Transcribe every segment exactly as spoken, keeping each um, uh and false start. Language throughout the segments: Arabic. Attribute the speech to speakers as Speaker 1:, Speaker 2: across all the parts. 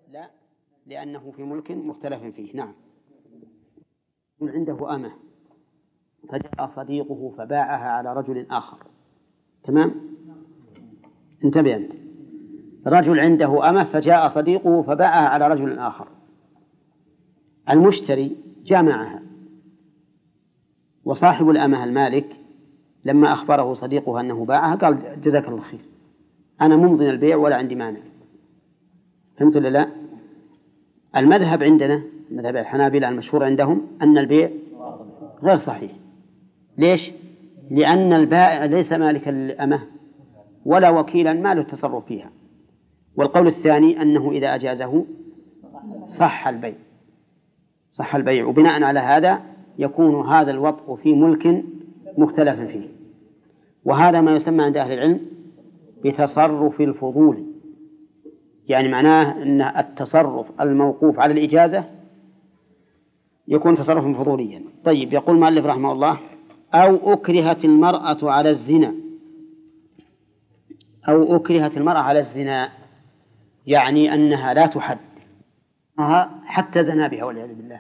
Speaker 1: لا، لأنه في ملك مختلف فيه. نعم. عنده أمة فجاء صديقه فباعها على رجل آخر. تمام؟ انتبه أنت. رجل عنده أمة فجاء صديقه فباعها على رجل آخر. المشتري جامعها، وصاحب الأمة المالك لما أخبره صديقه أنه باعها قال جزاك الله خير، أنا ممضي البيع ولا عندي مانع. فهمت ولا لا؟ المذهب عندنا، مذهب الحنابلة المشهور عندهم، أن البيع غير صحيح. ليش؟ لأن البائع ليس مالكا للأمة ولا وكيلا ما له التصرف فيها. والقول الثاني أنه إذا أجازه صح البيع، صح البيع. وبناء على هذا يكون هذا الوطء في ملك مختلف فيه. وهذا ما يسمى عند أهل العلم بتصرف الفضول، يعني معناه أن التصرف الموقوف على الإجازة يكون تصرفا فضوليا. طيب، يقول مؤلف رحمه الله: أو أكرهت المرأة على الزنا. أو أكرهت المرأة على الزنا يعني أنها لا تحد حتى زنا بها والعياذ بالله.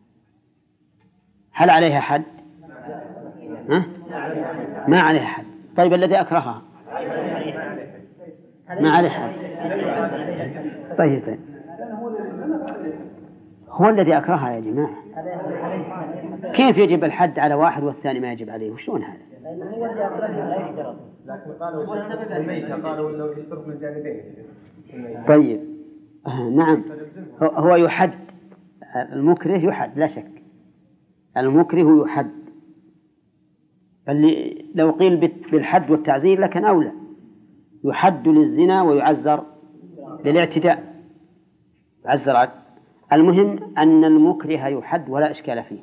Speaker 1: هل عليها حد؟ ها؟ ما عليها حد. طيب، الذي أكرهها ما عليه حد. طيب طيب هو الذي أكرهها يا جماعة. كيف يجب الحد على واحد والثاني ما يجب عليه؟ وشلون هذا؟
Speaker 2: لكن قالوا الميتة قالوا إنه يشترط من جانبين.
Speaker 1: طيب آه نعم، هو يحد. المكره يحد لا شك، المكره يحد. فاللي لو قيل بالحد والتعزير لكن أولى. يحد للزنا ويعزر للاعتداء، يعزر. المهم أن المكره يحد ولا إشكال فيه،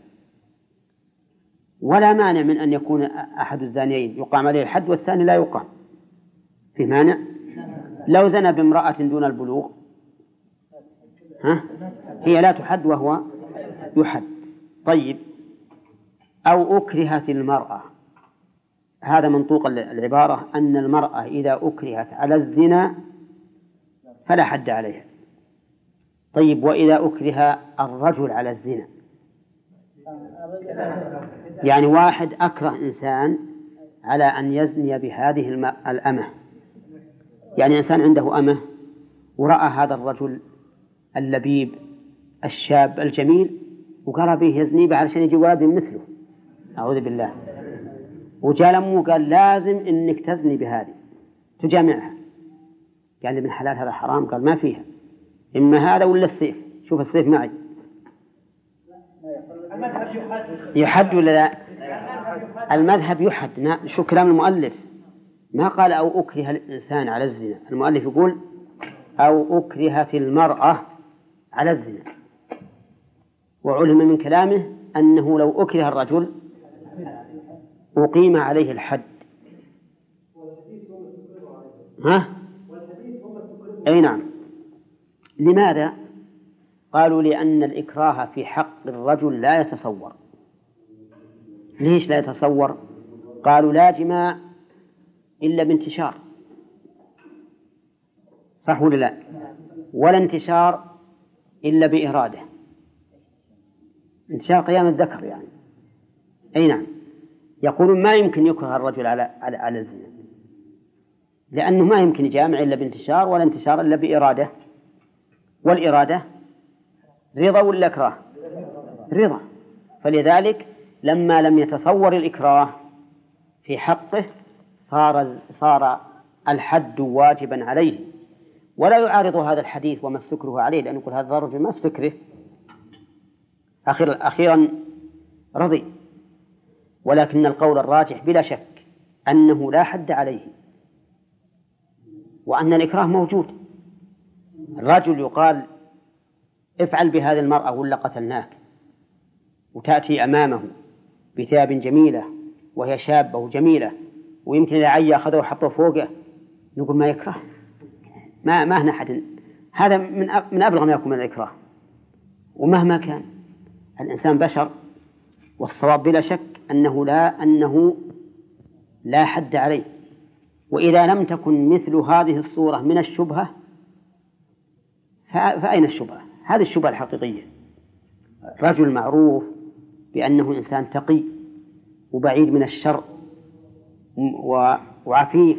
Speaker 1: ولا مانع من أن يكون أحد الزانيين يقام عليه الحد والثاني لا يقام. في مانع؟ لو زنى بامرأة دون البلوغ ها؟ هي لا تحد وهو يحد. طيب، أو أكرهت المرأة، هذا منطوق العبارة أن المرأة إذا أكرهت على الزنا فلا حد عليها. طيب، وإذا أكره الرجل على الزنا، يعني واحد أكره إنسان على أن يزني بهذه الأمة، يعني إنسان عنده أمة ورأى هذا الرجل اللبيب الشاب الجميل وقال به يزني به علشان يجي ولد مثله، أعوذ بالله، وجاء لأمه وقال لازم إنك تزني بهذه تجامعها. قال ابن حلال هذا حرام. قال ما فيها، إما هذا ولا السيف. شوف السيف معي. يحد ولا لا؟ المذهب يحد. شو كلام المؤلف؟ ما قال أو أكره الإنسان على الزنا، المؤلف يقول أو أكرهت المرأة على الزنا. وعلم من كلامه أنه لو أكره الرجل أقيم عليه الحد. ها؟ أي نعم. لماذا؟ قالوا لأن الإكراه في حق الرجل لا يتصور. ليش لا يتصور؟ قالوا لا جماع إلا بانتشار، صح ولا لا؟ ولا انتشار إلا بإرادة، انتشار قيام الذكر يعني. أي نعم. يقولون ما يمكن يكره الرجل على على على الزنا، لأنه ما يمكن يجامع إلا بانتشار، ولا انتشار إلا بإرادة. والإرادة رضا ولا إكراه؟ رضا. فلذلك لما لم يتصور الإكراه في حقه صار صار الحد واجبا عليه. ولا يعارض هذا الحديث وما استكره عليه، لأنه يقول هذا الرجل ما استكره، أخيرا أخيرا رضي. ولكن القول الراجح بلا شك أنه لا حد عليه، وأن الإكراه موجود. الرجل يقال افعل بهذه المرأة ولا قتلناك، وتأتي أمامه بثياب جميلة وهي شابة وجميلة، ويمكن إذا عيا أخذه وحطه فوقه، نقول ما يكره، ما ما هنا أحد. هذا من من أبلغ ما يكون من الإكراه. ومهما كان الإنسان بشر، والصواب بلا شك أنه لا أنه لا حد عليه. وإذا لم تكن مثل هذه الصورة من الشبهة فأين الشبهة؟ هذه الشبهة الحقيقية. رجل معروف بأنه إنسان تقي وبعيد من الشر وعفيف،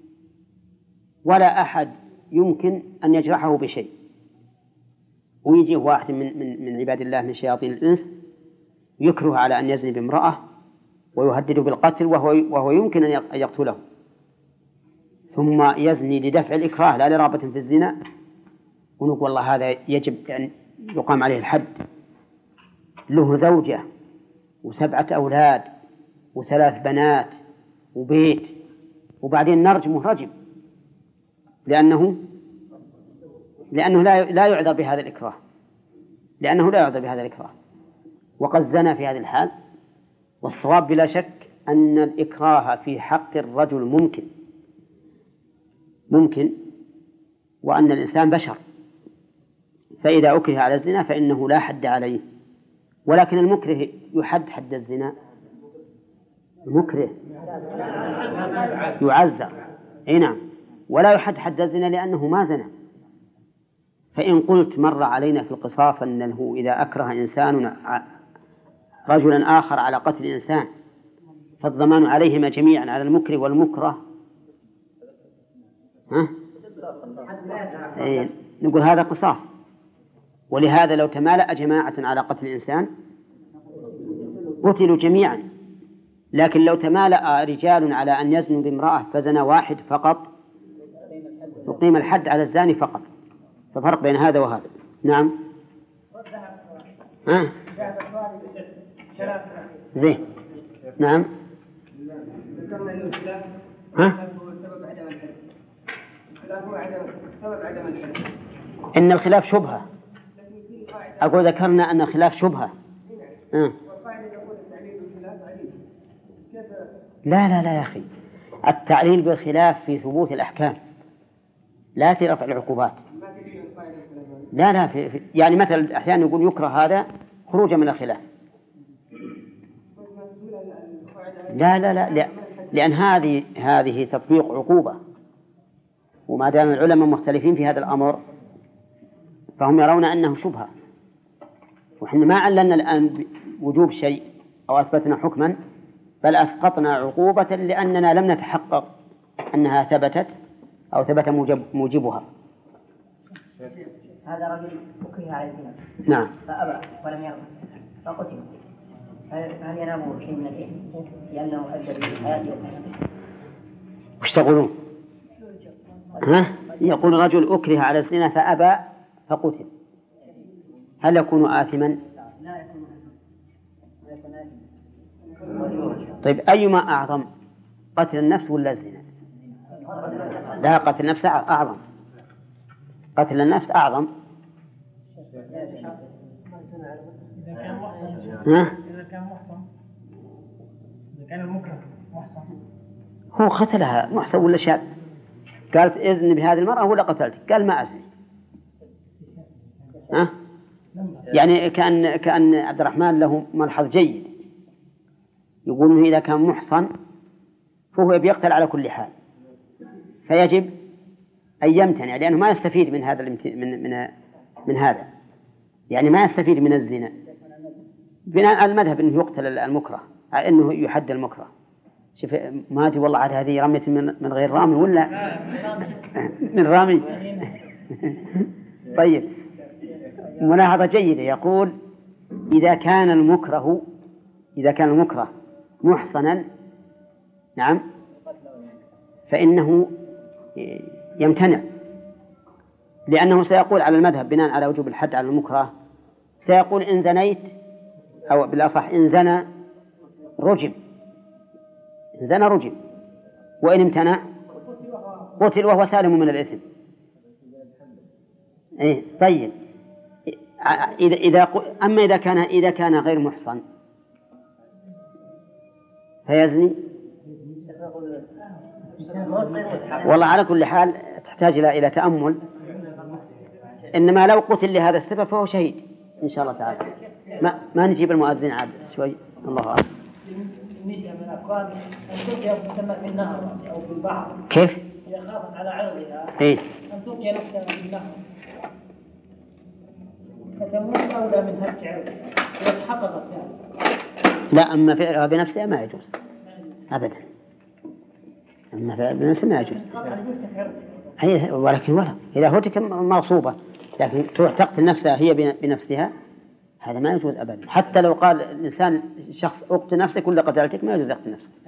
Speaker 1: ولا أحد يمكن أن يجرحه بشيء، ويجيه واحد من, من, من عباد الله من شياطين الإنس يكره على أن يزني بامرأة ويهدده بالقتل، وهو, وهو يمكن أن يقتله، ثم يزني لدفع الإكراه لا لرغبة في الزنا، ونقول والله هذا يجب أن يقام عليه الحد. له زوجة وسبعة أولاد وثلاث بنات وبيت، وبعدين نرجمه رجم لأنه لأنه لا لا يعذر بهذا الإكراه، لأنه لا يعذر بهذا الإكراه وقد زنى في هذه الحال. والصواب بلا شك أن الإكراه في حق الرجل ممكن ممكن وأن الإنسان بشر، فإذا أكره على الزنا فإنه لا حد عليه. ولكن المكره يحد حد الزنا؟ المكره يعزر، أي نعم، ولا يحد حد الزنا لأنه ما زنى. فإن قلت مر علينا في القصاص أنه إذا أكره إنسان رجلا آخر على قتل إنسان فالضمان عليهما جميعا على المكره والمكره، ها؟ إيه، نقول هذا قصاص. ولهذا لو تمالأ جماعة على قتل الإنسان قتلوا جميعا، لكن لو تمالأ رجال على أن يزنوا بامرأة فزنى واحد فقط يقيم الحد على الزاني فقط. ففرق بين هذا وهذا. نعم. ها؟ زين. نعم. ها؟ إن الخلاف شبهة. أقول ذكرنا أن الخلاف شبهة. أه. لا لا لا يا أخي، التعليل بالخلاف في ثبوت الأحكام لا في رفع العقوبات. لا لا في في يعني مثلا أحيانا يقول يكره هذا خروجا من الخلاف. لا لا لا, لا. لأن هذه هذه تطبيق عقوبة، وما دام العلماء مختلفين في هذا الأمر فهم يرون أنه شبهة، وحنا ما علنا الآن وجوب شيء أو أثبتنا حكما، بل أسقطنا عقوبة لأننا لم نتحقق أنها ثبتت أو ثبت موجب موجبها.
Speaker 3: هذا رجل أكره على الزنا
Speaker 1: نعم
Speaker 3: فأبى ولم يرضى فقتل، هل ينام شيء من الإثم لأنه أدى بحياته؟
Speaker 1: وش تقولون؟ ها؟ يقول رجل أكره على الزنا فأبى فقتل، هل يكون آثما؟
Speaker 3: لا يكون آثما.
Speaker 1: طيب أيما أعظم، قتل النفس ولا الزنا؟ لا، قتل النفس أعظم، قتل النفس أعظم. ها؟
Speaker 4: إذا كان محصن، إذا كان المكره محصن،
Speaker 1: هو قتلها محصن ولا شاب؟ قالت إذن بهذه المرأة ولا قتلتك؟ قال ما أزني. ها؟ يعني كأن كأن عبد الرحمن له ملحظ جيد، يقول إنه إذا كان محصن فهو بيقتل على كل حال، فيجب أن يمتنع لأنه ما يستفيد من هذا من من من هذا، يعني ما يستفيد من الزنا. بناء على المذهب أنه يقتل المكره، أنه يحد المكره. شوف ما أدري والله عاد هذه رمية من من غير رامي ولا من رامي. طيب، ملاحظة جيدة. يقول إذا كان المكره إذا كان المكره محصنا، نعم، فإنه يمتنع، لأنه سيقول على المذهب بناء على وجوب الحد على المكره، سيقول إن زنيت أو بالأصح إن زنى رجم، إن زنى رجم، وإن امتنع قتل وهو سالم من الإثم. إيه طيب، إذا إذا أما إذا كان إذا كان غير محصن فيزني. والله على كل حال تحتاج إلى إلى تأمل، إنما لو قتل لهذا السبب فهو شهيد إن شاء الله تعالى. ما ما نجيب المؤذن عاد شوي. الله أعلم.
Speaker 4: بالنسبة من الأقوال أن تركي تسمى في النهر أو في البحر.
Speaker 1: كيف؟
Speaker 4: إذا خافت على عرضها
Speaker 1: إيه؟
Speaker 4: أن تركي نفسها في النهر. فتموت أولى من هالفعل إذا تحققت يعني.
Speaker 1: لا، أما فعلها بنفسها ما يجوز أبدا. أما فعلها بنفسها ما يجوز. أي ولكن ولا إذا هتك مغصوبة لكن تروح تقتل نفسها هي بنفسها هذا ما يجوز أبدا. حتى لو قال الإنسان شخص اقتل نفسك ولا قتلتك ما يجوز يقتل نفسك.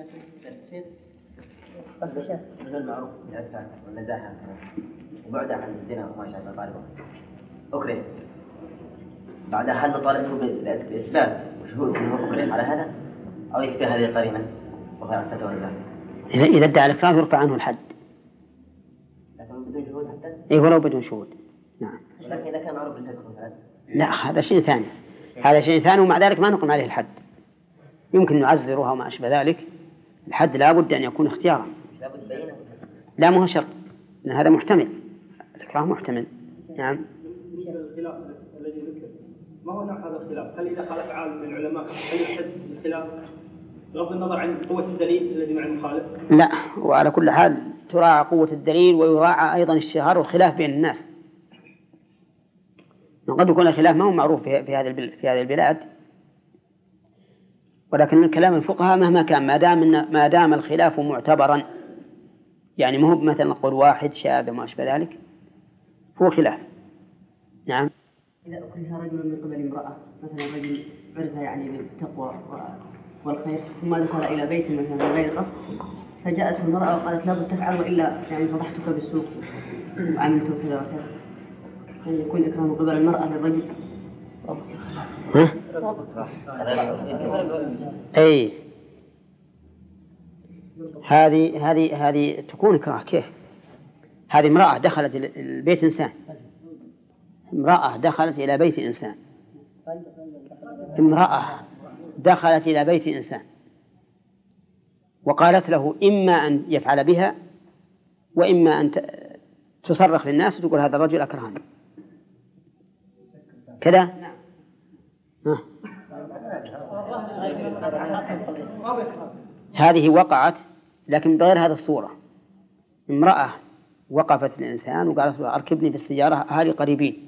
Speaker 3: من المعروف بالعفة والنزاهة وبعد عن الزنا وما شابه طالبه أكره بعد حل طالبه بالإثبات وشهود أنه أكره على هذا أو يكفي هذه القرينة وهي عفة والنزاهة.
Speaker 1: إذا إذا ادعى الإكراه يرفع عنه الحد.
Speaker 3: لكن بدون شهود حتى؟
Speaker 1: إيه ولو بدون شهود. نعم.
Speaker 3: لكن إذا كان معروف بالفسق مثلا؟
Speaker 1: لا، هذا شيء ثاني. هذا شيء ثاني ومع ذلك ما نقم عليه الحد. يمكن نعزرها وما أشبه ذلك. الحد لا بد أن يكون اختيارا. لا مو شرط، لأن هذا محتمل. الإكراه محتمل. نعم.
Speaker 2: الخلاف الذي ذكر ما هو نوع هذا الخلاف؟ هل إذا قال عالم من العلماء هل يحد الخلاف بغض النظر عن قوة الدليل الذي مع المخالف؟
Speaker 1: لا، وعلى كل حال تراعى قوة الدليل ويراعى أيضا الشهار والخلاف بين الناس. قد يكون الخلاف ما هو معروف في هذه في هذه البلاد، ولكن الكلام الفقهاء مهما كان ما دام ما دام الخلاف معتبرا، يعني ما هو مثلا نقول واحد شاذ وما أشبه ذلك، هو خلاف. نعم.
Speaker 5: إذا أكره رجل من قبل امرأة مثلا رجل عرفها يعني بالتقوى والخير ثم دخل إلى بيت مثلا من غير قصد فجاءته المرأة وقالت لا تفعل وإلا يعني فضحتك بالسوق وعملت كذا وكذا، يعني يكون إكرام قبل المرأة للرجل.
Speaker 1: ها؟ أي هذه هذه هذه تكون إكراه. كيف؟ هذه امرأة دخلت البيت إنسان، امرأة دخلت إلى بيت إنسان، امرأة دخلت إلى بيت إنسان وقالت له إما أن يفعل بها وإما أن تصرخ للناس وتقول هذا الرجل أكرهني كذا. ها. هذه وقعت لكن بغير هذه الصورة. امرأة وقفت الإنسان وقالت له أركبني في السيارة أهلي قريبين،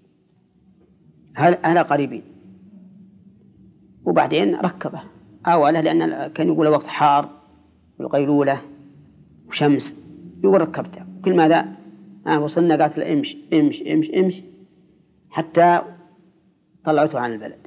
Speaker 1: أهل قريبين، وبعدين ركبه أوله لأن كان يقول وقت حار والقيلولة وشمس يقول ركبته. كل ماذا آه وصلنا قالت له امش امش امش امش حتى طلعته عن البلد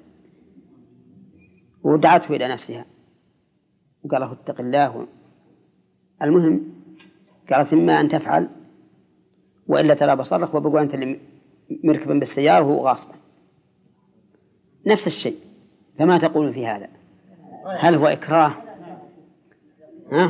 Speaker 1: ودعته إلى نفسها وقال له اتق الله. المهم قالت إما أن تفعل وإلا ترى بصرخ وبقوا أنت اللي مركبا بالسيارة وهو غاصبا. نفس الشيء. فما تقول في هذا؟ هل هو إكراه؟ ها؟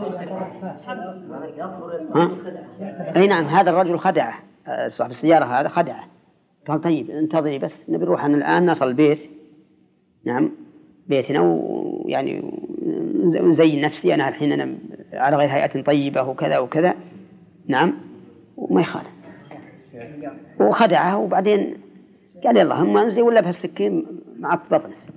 Speaker 1: ها؟ أي نعم. هذا الرجل خدعه، صاحب السيارة هذا خدعه، قال طيب انتظري بس نبي نروح الآن نصل البيت، نعم بيتنا ويعني نزين نفسي أنا الحين أنا على غير هيئة طيبة وكذا وكذا، نعم، وما يخالف. وخدعه وبعدين قال يلا هم انزل ولا بهالسكين مع بطنس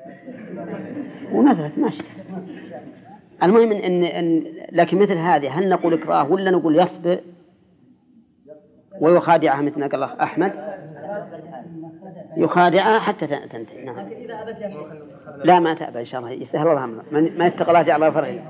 Speaker 1: ونزلت ماشي. المهم إن, إن لكن مثل هذه هل نقول إكراه ولا نقول يصبر ويخادعها مثل ما قال الله أحمد؟ يخادعها حتى تنتهي. نعم. لا ما تأبى إن شاء الله يسهل الله أمره، ما يتقى الله جعل فرعي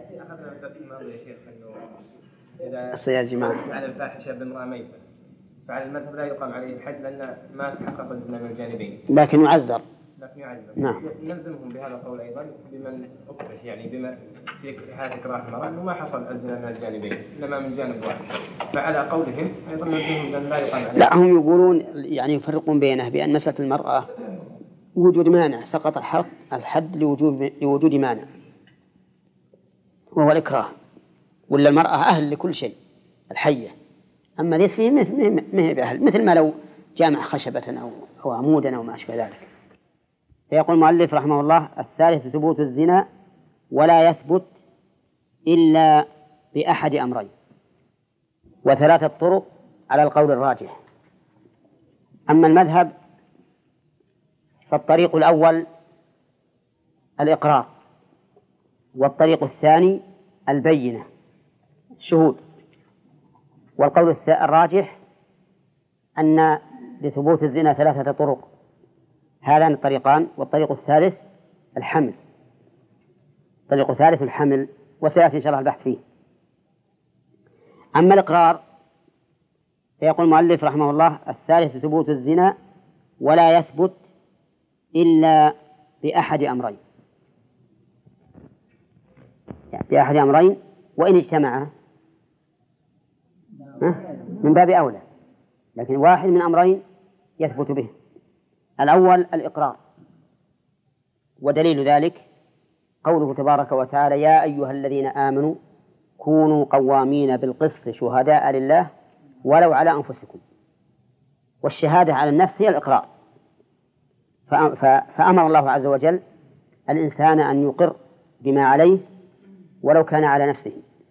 Speaker 1: الصياد جماعة
Speaker 2: على الفاحشة بامرأة ميتة، فعلى المذهب لا يقام عليه الحد لأن ما تحقق الزنا من الجانبين،
Speaker 1: لكن يعذر.
Speaker 2: لكن يعذر.
Speaker 1: نعم.
Speaker 2: نلزمهم بهذا القول أيضا بمن أكره، يعني بما في هذا إكراه المرأة أنه ما حصل الزنا من الجانبين إنما من جانب واحد، فعلى قولهم أيضا نلزمهم بأن لا يقام عليه.
Speaker 1: لا، هم يقولون يعني يفرقون بينه بأن مسألة المرأة وجود مانع سقط الحد الحد لوجود لوجود مانع وهو الإكراه، ولا المرأة أهل لكل شيء الحية، أما ليس فيه ما هي بأهل، مثل ما لو جامع خشبة أو أو عمودا أو ما أشبه ذلك. فيقول المؤلف رحمه الله الثالث ثبوت الزنا ولا يثبت إلا بأحد أمرين، وثلاثة طرق على القول الراجح. أما المذهب فالطريق الأول الإقرار، والطريق الثاني البينة الشهود، والقول الراجح أن لثبوت الزنا ثلاثة طرق، هذان الطريقان، والطريق الثالث الحمل، الطريق الثالث الحمل، وسيأتي إن شاء الله البحث فيه. أما الإقرار فيقول المؤلف رحمه الله: الثالث ثبوت الزنا ولا يثبت إلا بأحد أمرين، يعني بأحد أمرين، وإن اجتمعا من باب أولى، لكن واحد من أمرين يثبت به. الأول الإقرار، ودليل ذلك قوله تبارك وتعالى: يا أيها الذين آمنوا كونوا قوامين بالقسط شهداء لله ولو على أنفسكم. والشهادة على النفس هي الإقرار، فأمر الله عز وجل الإنسان أن يقر بما عليه ولو كان على نفسه.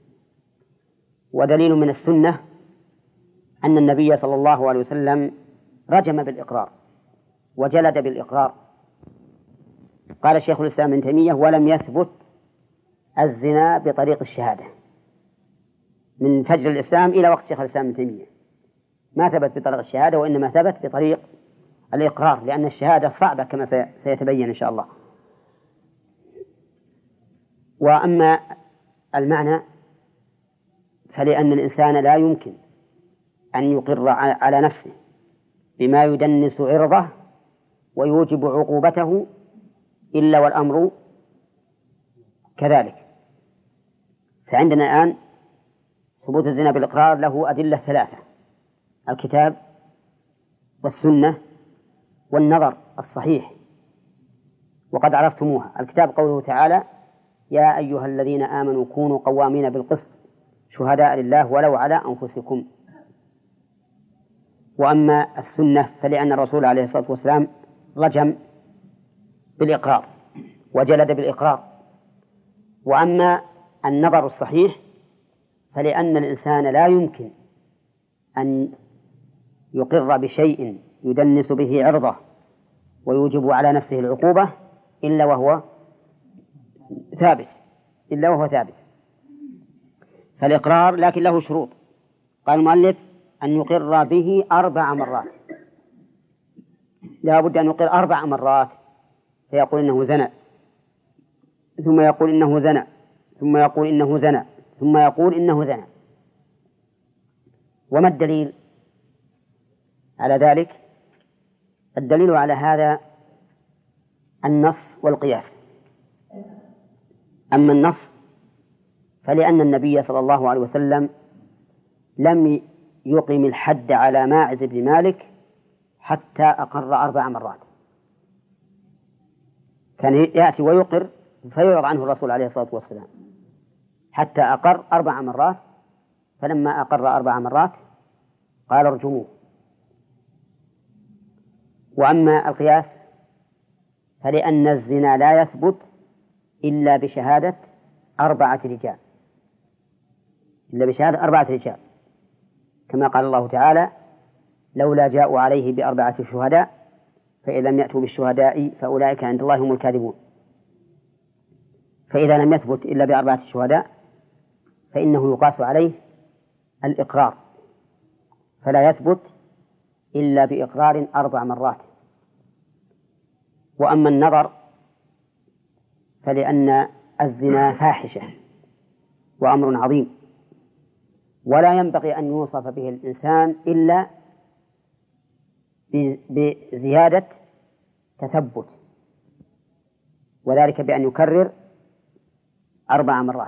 Speaker 1: ودليل من السنة أن النبي صلى الله عليه وسلم رجم بالإقرار وجلد بالإقرار. قال شيخ الإسلام ابن تيمية: ولم يثبت الزنا بطريق الشهادة من فجر الإسلام إلى وقت شيخ الإسلام ابن تيمية، ما ثبت بطريق الشهادة، وإنما ثبت بطريق الإقرار، لأن الشهادة صعبة كما سيتبين إن شاء الله. وأما المعنى فلأن الإنسان لا يمكن أن يقر على نفسه بما يدنس عرضه ويوجب عقوبته إلا والأمر كذلك. فعندنا الآن ثبوت الزنا بالإقرار له أدلة ثلاثة: الكتاب والسنة والنظر الصحيح، وقد عرفتموها. الكتاب قوله تعالى: يا أيها الذين آمنوا كونوا قوامين بالقسط شهداء لله ولو على أنفسكم. وأما السنة فلأن الرسول عليه الصلاة والسلام رجم بالإقرار وجلد بالإقرار. وأما النظر الصحيح فلأن الإنسان لا يمكن أن يقر بشيء يدنس به عرضه ويوجب على نفسه العقوبة إلا وهو ثابت إلا وهو ثابت فالإقرار لكن له شروط. قال المؤلف: أن يقر به أربع مرات، لا بد أن يقر أربع مرات، فيقول إنه زنى، ثم يقول إنه زنى، ثم يقول إنه زنى، ثم يقول إنه زنى. وما الدليل على ذلك؟ الدليل على هذا النص والقياس. أما النص فلأن النبي صلى الله عليه وسلم لم يقم الحد على ماعز بن مالك حتى أقر أربع مرات، كان يأتي ويقر فيعرض عنه الرسول عليه الصلاة والسلام حتى أقر أربع مرات، فلما أقر أربع مرات قال: ارجموه. وأما القياس فلأن الزنا لا يثبت إلا بشهادة أربعة رجال إلا بشهادة أربعة رجال كما قال الله تعالى: لولا جاءوا عليه بأربعة شهداء فإن لم يأتوا بالشهداء فأولئك عند الله هم الكاذبون. فإذا لم يثبت إلا بأربعة شهداء فإنه يقاس عليه الإقرار، فلا يثبت إلا بإقرار أربع مرات. وأما النظر فلأن الزنا فاحشة وأمر عظيم، ولا ينبغي أن يوصف به الإنسان إلا بزيادة تثبت، وذلك بأن يكرر أربع مرات.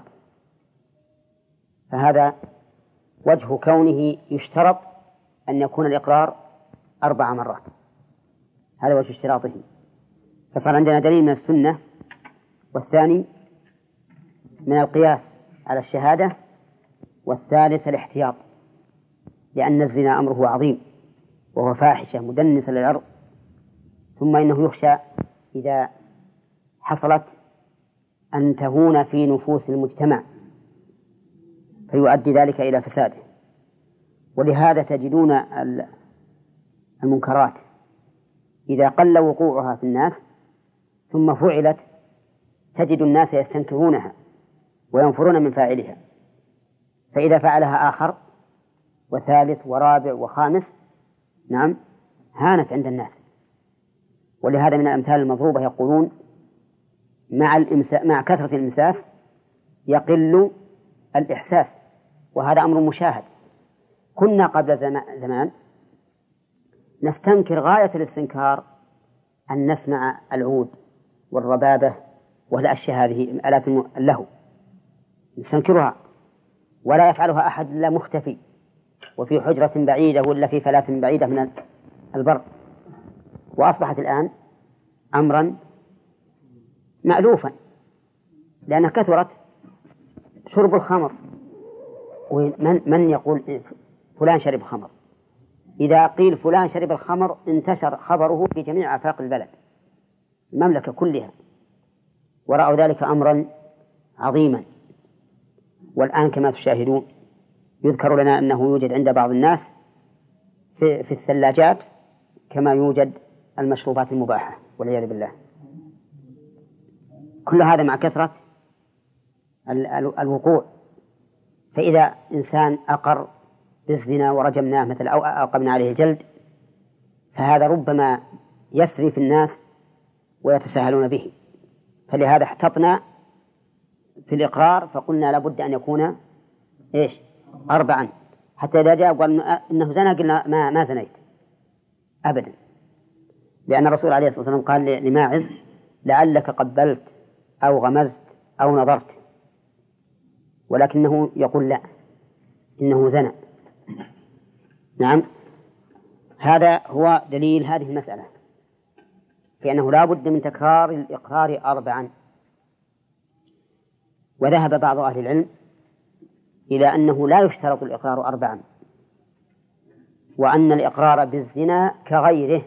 Speaker 1: فهذا وجه كونه يشترط أن يكون الإقرار أربع مرات، هذا وجه اشتراطه. فصار عندنا دليل من السنة، والثاني من القياس على الشهادة، والثالث الاحتياط، لأن الزنا أمره عظيم وهو فاحشة مدنسة للعرض، ثم إنه يخشى إذا حصلت أن تهون في نفوس المجتمع فيؤدي ذلك إلى فساده. ولهذا تجدون المنكرات إذا قل وقوعها في الناس ثم فعلت تجد الناس يستنكرونها وينفرون من فاعلها، فإذا فعلها آخر وثالث ورابع وخامس نعم هانت عند الناس. ولهذا من الأمثال المضروبة يقولون مع الإمسا... مع كثرة الإمساس يقل الإحساس، وهذا أمر مشاهد. كنا قبل زمان نستنكر غاية الاستنكار أن نسمع العود والربابة والأشياء هذه آلات اللهو، نستنكرها ولا يفعلها أحد إلا مختفي وفي حجرة بعيدة ولا في فلاة بعيدة من البر. وأصبحت الآن أمرا مألوفا لأنها كثرت. شرب الخمر، ومن من يقول فلان شرب خمر؟ إذا قيل فلان شرب الخمر انتشر خبره في جميع آفاق البلد، المملكة كلها، ورأوا ذلك أمرا عظيما. والآن كما تشاهدون يذكر لنا أنه يوجد عند بعض الناس في, في الثلاجات كما يوجد المشروبات المباحة والعياذ بالله. كل هذا مع كثرة الوقوع. فإذا إنسان أقر بالزنا ورجمناه مثل أو أقمنا عليه الجلد، فهذا ربما يسري في الناس ويتساهلون به. فلهذا احتطنا في الإقرار فقلنا لابد أن يكون إيش أربعا، حتى إذا جاء وقال إنه زنا قلنا ما, ما زنيت أبدا، لأن الرسول عليه الصلاة والسلام قال لماعز لعلك قبلت أو غمزت أو نظرت، ولكنه يقول لا إنه زنا. نعم، هذا هو دليل هذه المسألة في أنه لا بد من تكرار الإقرار أربعا. وذهب بعض أهل العلم إلى أنه لا يشترط الإقرار أربعا، وأن الإقرار بالزنا كغيره،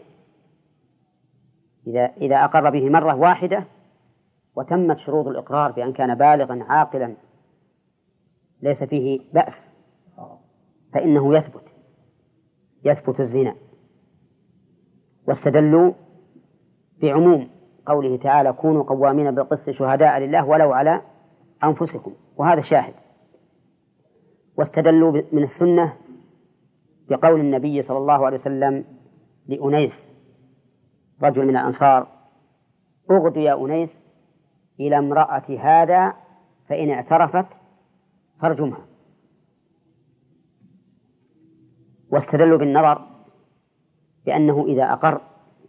Speaker 1: إذا إذا أقر به مرة واحدة وتمت شروط الإقرار بأن كان بالغا عاقلا ليس فيه بأس فإنه يثبت يثبت الزنا. واستدلوا بعموم قوله تعالى كونوا قوامين بالقسط شهداء لله ولو على أنفسكم، وهذا شاهد. واستدلوا من السنة بقول النبي صلى الله عليه وسلم لأنيس رجل من الأنصار اغد يا أنيس إلى امرأة هذا فإن اعترفت فارجمها. واستدلوا بالنظر بأنه إذا أقر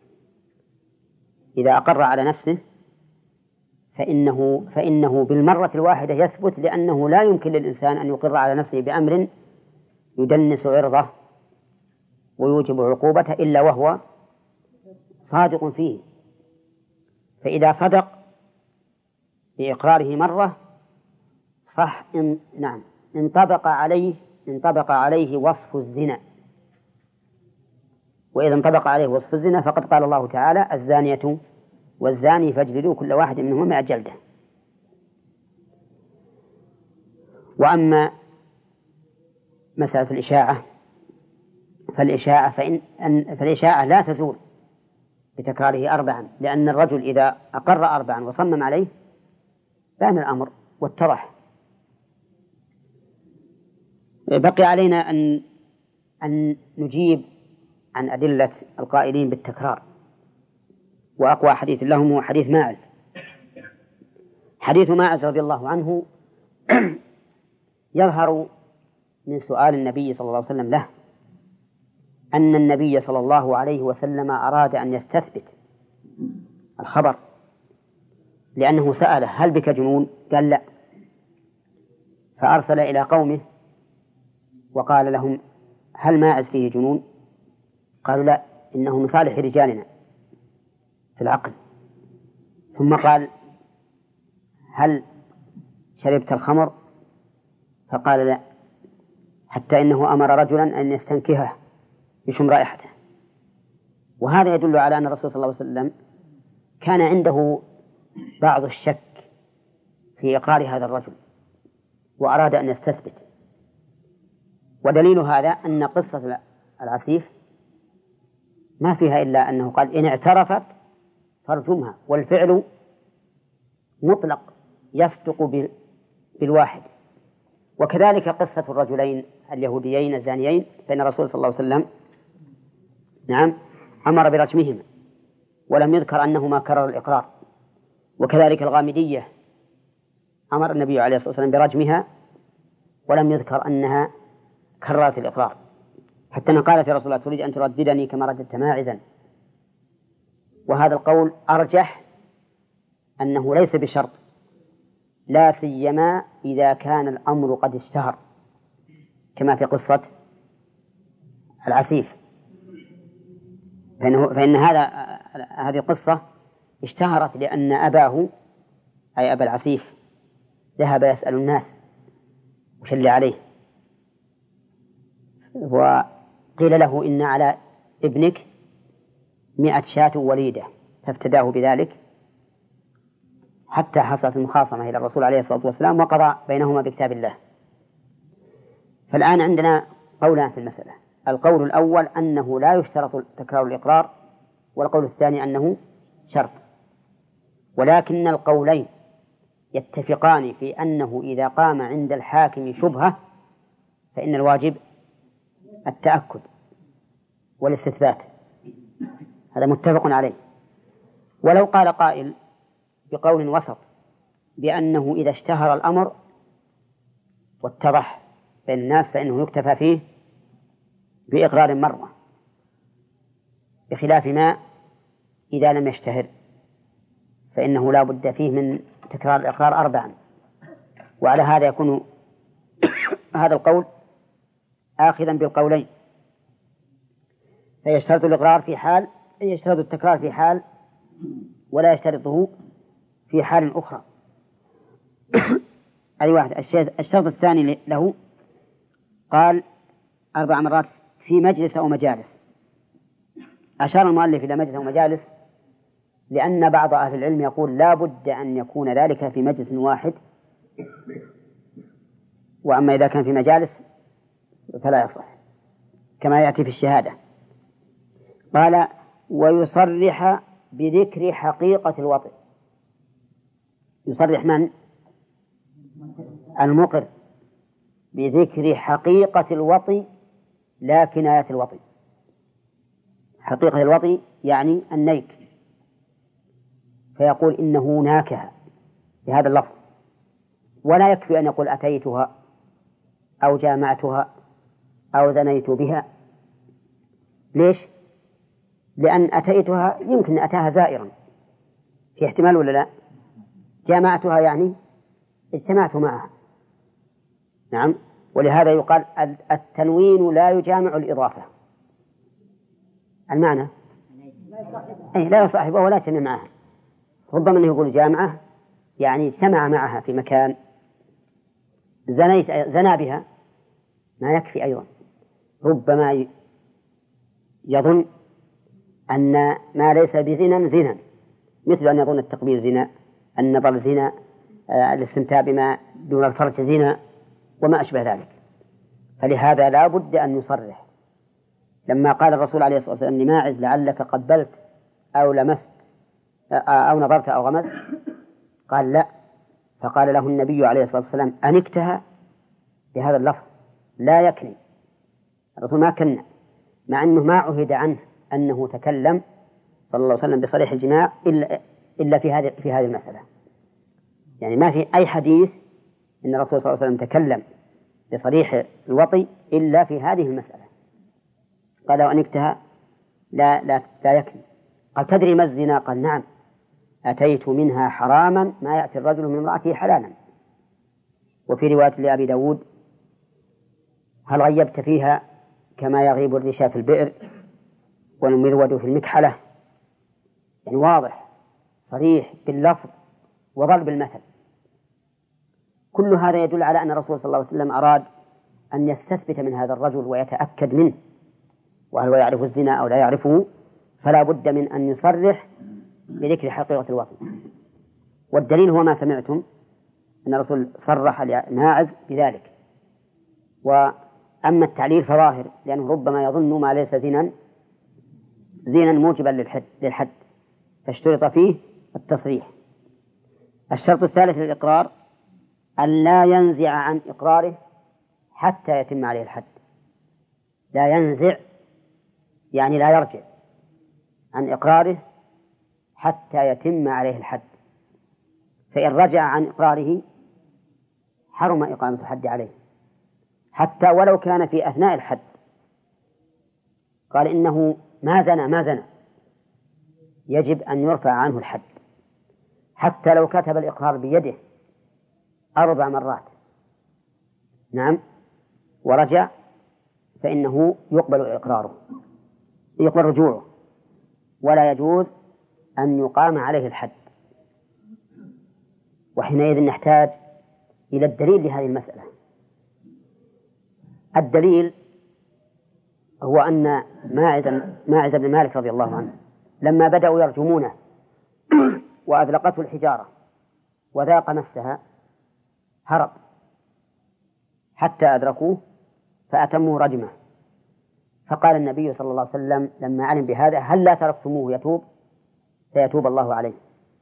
Speaker 1: إذا أقر على نفسه فإنه فإنه بالمرة الواحدة يثبت، لأنه لا يمكن للإنسان أن يقر على نفسه بأمر يدنس عرضه ويوجب عقوبته إلا وهو صادق فيه. فإذا صدق بإقراره مرة صح إن نعم انطبق عليه انطبق عليه وصف الزنا، وإذا انطبق عليه وصف الزنا فقد قال الله تعالى الزانية والزاني فاجلدوا كل واحد منهما مئة جلدة. وأما مسألة الإشاعة فالإشاعة فإن أن فالإشاعة لا تزول بتكراره أربعا، لأن الرجل إذا أقر أربعا وصمم عليه بان الأمر واتضح. بقي علينا أن أن نجيب عن أدلة القائلين بالتكرار، وأقوى حديث لهم هو حديث ماعز. حديث ماعز رضي الله عنه يظهر من سؤال النبي صلى الله عليه وسلم له أن النبي صلى الله عليه وسلم أراد أن يستثبت الخبر، لأنه سأله هل بك جنون؟ قال لا، فأرسل إلى قومه وقال لهم هل ماعز فيه جنون؟ قالوا لا، إنه من صالح رجالنا في العقل. ثم قال هل شربت الخمر؟ فقال لا، حتى إنه أمر رجلا أن يستنكهه يشم رائحته. وهذا يدل على أن الرسول صلى الله عليه وسلم كان عنده بعض الشك في إقرار هذا الرجل وأراد أن يستثبت. ودليل هذا أن قصة العسيف ما فيها إلا أنه قال إن اعترفت فارجمها، والفعل مطلق يصدق بالواحد. وكذلك قصة الرجلين اليهوديين الزانيين، فإن الرسول صلى الله عليه وسلم نعم أمر برجمهما ولم يذكر أنهما كرر الإقرار. وكذلك الغامدية أمر النبي عليه الصلاة والسلام برجمها ولم يذكر أنها كررت الإقرار، حتى أنها قالت يا رسول الله تريد أن ترددني كما رددت ماعزا. وهذا القول أرجح أنه ليس بشرط، لا سيما إذا كان الأمر قد اشتهر كما في قصة العسيف، فإنه فإن هذا هذه القصة اشتهرت لأن أباه أي أبا العسيف ذهب يسأل الناس وش اللي عليه، وقيل له إن على ابنك مئة شاة وليدة، فافتداه بذلك حتى حصلت المخاصمة إلى الرسول عليه الصلاة والسلام وقضى بينهما بكتاب الله. فالآن عندنا قولان في المسألة، القول الأول أنه لا يشترط تكرار الإقرار، والقول الثاني أنه شرط. ولكن القولين يتفقان في أنه إذا قام عند الحاكم شبهة فإن الواجب التأكد والاستثبات، هذا متفق عليه. ولو قال قائل بقول وسط بأنه إذا اشتهر الأمر واتضح بين الناس فإنه يكتفى فيه بإقرار مرة، بخلاف ما إذا لم يشتهر فإنه لا بد فيه من تكرار الإقرار أربعا. وعلى هذا يكون هذا القول آخذا بالقولين، فيشترط الإقرار في حال، يشترط التكرار في حال ولا يشترطه في حال أخرى. هذه واحد. الشرط الثاني له قال أربع مرات في مجلس أو مجالس. أشار المؤلف إلى مجلس أو مجالس لأن بعض أهل العلم يقول لا بد أن يكون ذلك في مجلس واحد، وأما إذا كان في مجالس فلا يصح كما يأتي في الشهادة. قال ويصرح بذكر حقيقة الوطئ. يصرح من؟ المقر بذكر حقيقة الوطئ لا كناية الوطئ. حقيقة الوطئ يعني النيك، فيقول إنه ناكها بهذا اللفظ، ولا يكفي أن يقول أتيتها أو جامعتها أو زنيت بها. ليش؟ لأن أتيتها يمكن أتاها زائرا، في احتمال ولا لا؟ جامعتها يعني اجتمعت معها. نعم، ولهذا يقال التنوين لا يجامع الإضافة. المعنى أي لا يصاحبه ولا يجتمع معها. ربما أنه يقول جامعة يعني اجتمع معها في مكان، زنيت زنا بها ما يكفي أيضا. ربما يظن أن ما ليس بزنا زنا، مثل أن يظن التقبيل زنا، النظر زنا، الاستمتاع بما دون الفرج زنا، وما أشبه ذلك. فلهذا لا بد أن يصرح. لما قال الرسول عليه الصلاة والسلام لماعز لعلك قبلت أو لمست أو نظرت أو غمست، قال لا، فقال له النبي عليه الصلاة والسلام أنكتها بهذا اللفظ لا يكني. الرسول ما كنا، مع أنه ما عهد عنه أنه تكلم صلى الله عليه وسلم بصريح الجماع إلا إلا في هذه في هذه المسألة. يعني ما في أي حديث أن الرسول صلى الله عليه وسلم تكلم بصريح الوطي إلا في هذه المسألة. قال لو أنكتها لا لا لا يكني. قال تدري ما الزنا؟ قال نعم، أتيت منها حراما ما يأتي الرجل من امرأته حلالا. وفي رواية لأبي داود هل غيبت فيها كما يغيب الرشا في البئر والمذود في المكحلة؟ يعني واضح صريح باللفظ وضرب المثل. كل هذا يدل على أن الرسول صلى الله عليه وسلم أراد أن يستثبت من هذا الرجل ويتأكد منه، وهل هو يعرف الزنا أو لا يعرفه، فلا بد من أن يصرح بذكر حقيقة الوطن. والدليل هو ما سمعتم أن الرسول صرح لماعز بذلك. وأما التعليل فظاهر، لأنه ربما يظن ما ليس زنا زنا موجبا للحد, للحد فاشترط فيه التصريح. الشرط الثالث للإقرار أن لا ينزع عن إقراره حتى يتم عليه الحد. لا ينزع يعني لا يرجع، عن إقراره حتى يتم عليه الحد، فإن رجع عن إقراره حرم إقامة الحد عليه حتى ولو كان في أثناء الحد. قال إنه ما زنى ما زنى يجب أن يرفع عنه الحد، حتى لو كتب الإقرار بيده أربع مرات نعم ورجع فإنه يقبل إقراره يقبل رجوعه، ولا يجوز أن يقام عليه الحد. وحينئذ نحتاج إلى الدليل لهذه المسألة. الدليل هو أن ماعز ماعز بن مالك رضي الله عنه لما بدأوا يرجمونه وأذلقته الحجارة وذاق مسها هرب حتى أدركوه فأتموا رجمه، فقال النبي صلى الله عليه وسلم لما علم بهذا هل لا تركتموه يتوب فيتوب الله عليه؟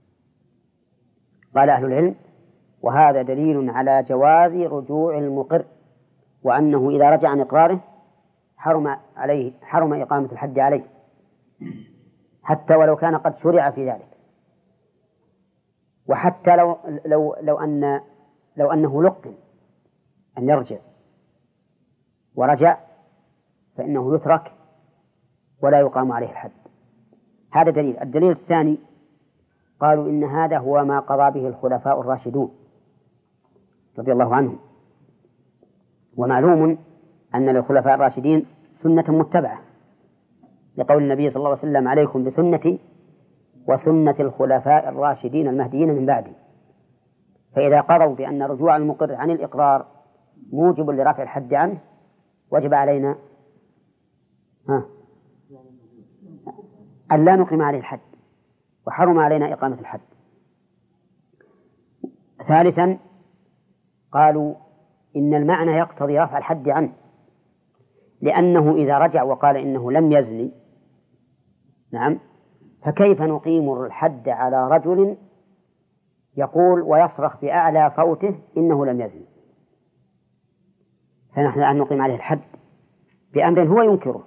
Speaker 1: قال أهل العلم وهذا دليل على جواز رجوع المقر، وأنه إذا رجع عن إقراره حرم عليه حرم إقامة الحد عليه حتى ولو كان قد شرع في ذلك. وحتى لو لو لو أن لو أنه لقن أن يرجع ورجع فإنه يترك ولا يقام عليه الحد. هذا دليل. الدليل الثاني قالوا إن هذا هو ما قضى به الخلفاء الراشدون رضي الله عنهم، ومعلوم أن للخلفاء الراشدين سنة متبعة لقول النبي صلى الله عليه وسلم عليكم بسنتي وسنة الخلفاء الراشدين المهديين من بعدي. فإذا قضوا بأن رجوع المقر عن الإقرار موجب لرفع الحد عنه وجب علينا ها أن لا نقيم عليه الحد وحرم علينا إقامة الحد. ثالثا قالوا إن المعنى يقتضي رفع الحد عنه، لأنه إذا رجع وقال إنه لم يزني نعم فكيف نقيم الحد على رجل يقول ويصرخ بأعلى صوته إنه لم يزني؟ فنحن الآن نقيم عليه الحد بأمر هو ينكره.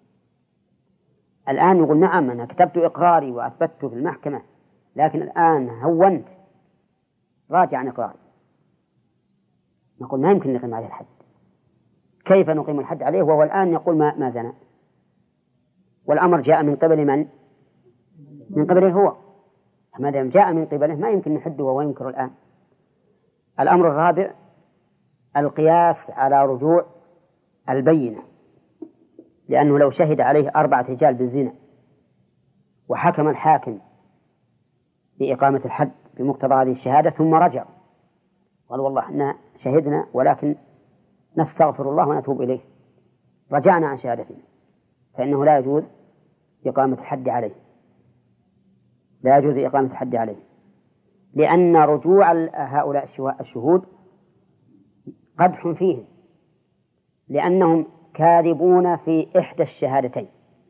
Speaker 1: الآن يقول نعم أنا كتبت إقراري وأثبته في المحكمة، لكن الآن هونت راجع عن إقراري. نقول ما يمكن نقيم عليه الحد. كيف نقيم الحد عليه وهو الآن يقول ما, ما زنى؟ والأمر جاء من قبل من؟ من قبله هو. ما دام جاء من قبله ما يمكن نحده وهو ينكر الآن. الأمر الرابع القياس على رجوع البينة، لأنه لو شهد عليه أربعة رجال بالزنا وحكم الحاكم بإقامة الحد بمقتضى هذه الشهادة ثم رجع قال والله إحنا شهدنا ولكن نستغفر الله ونتوب إليه، رجعنا عن شهادتنا، فإنه لا يجوز إقامة الحد عليه لا يجوز إقامة الحد عليه لأن رجوع هؤلاء الشهود قدح فيهم، لأنهم كاذبون في إحدى الشهادتين.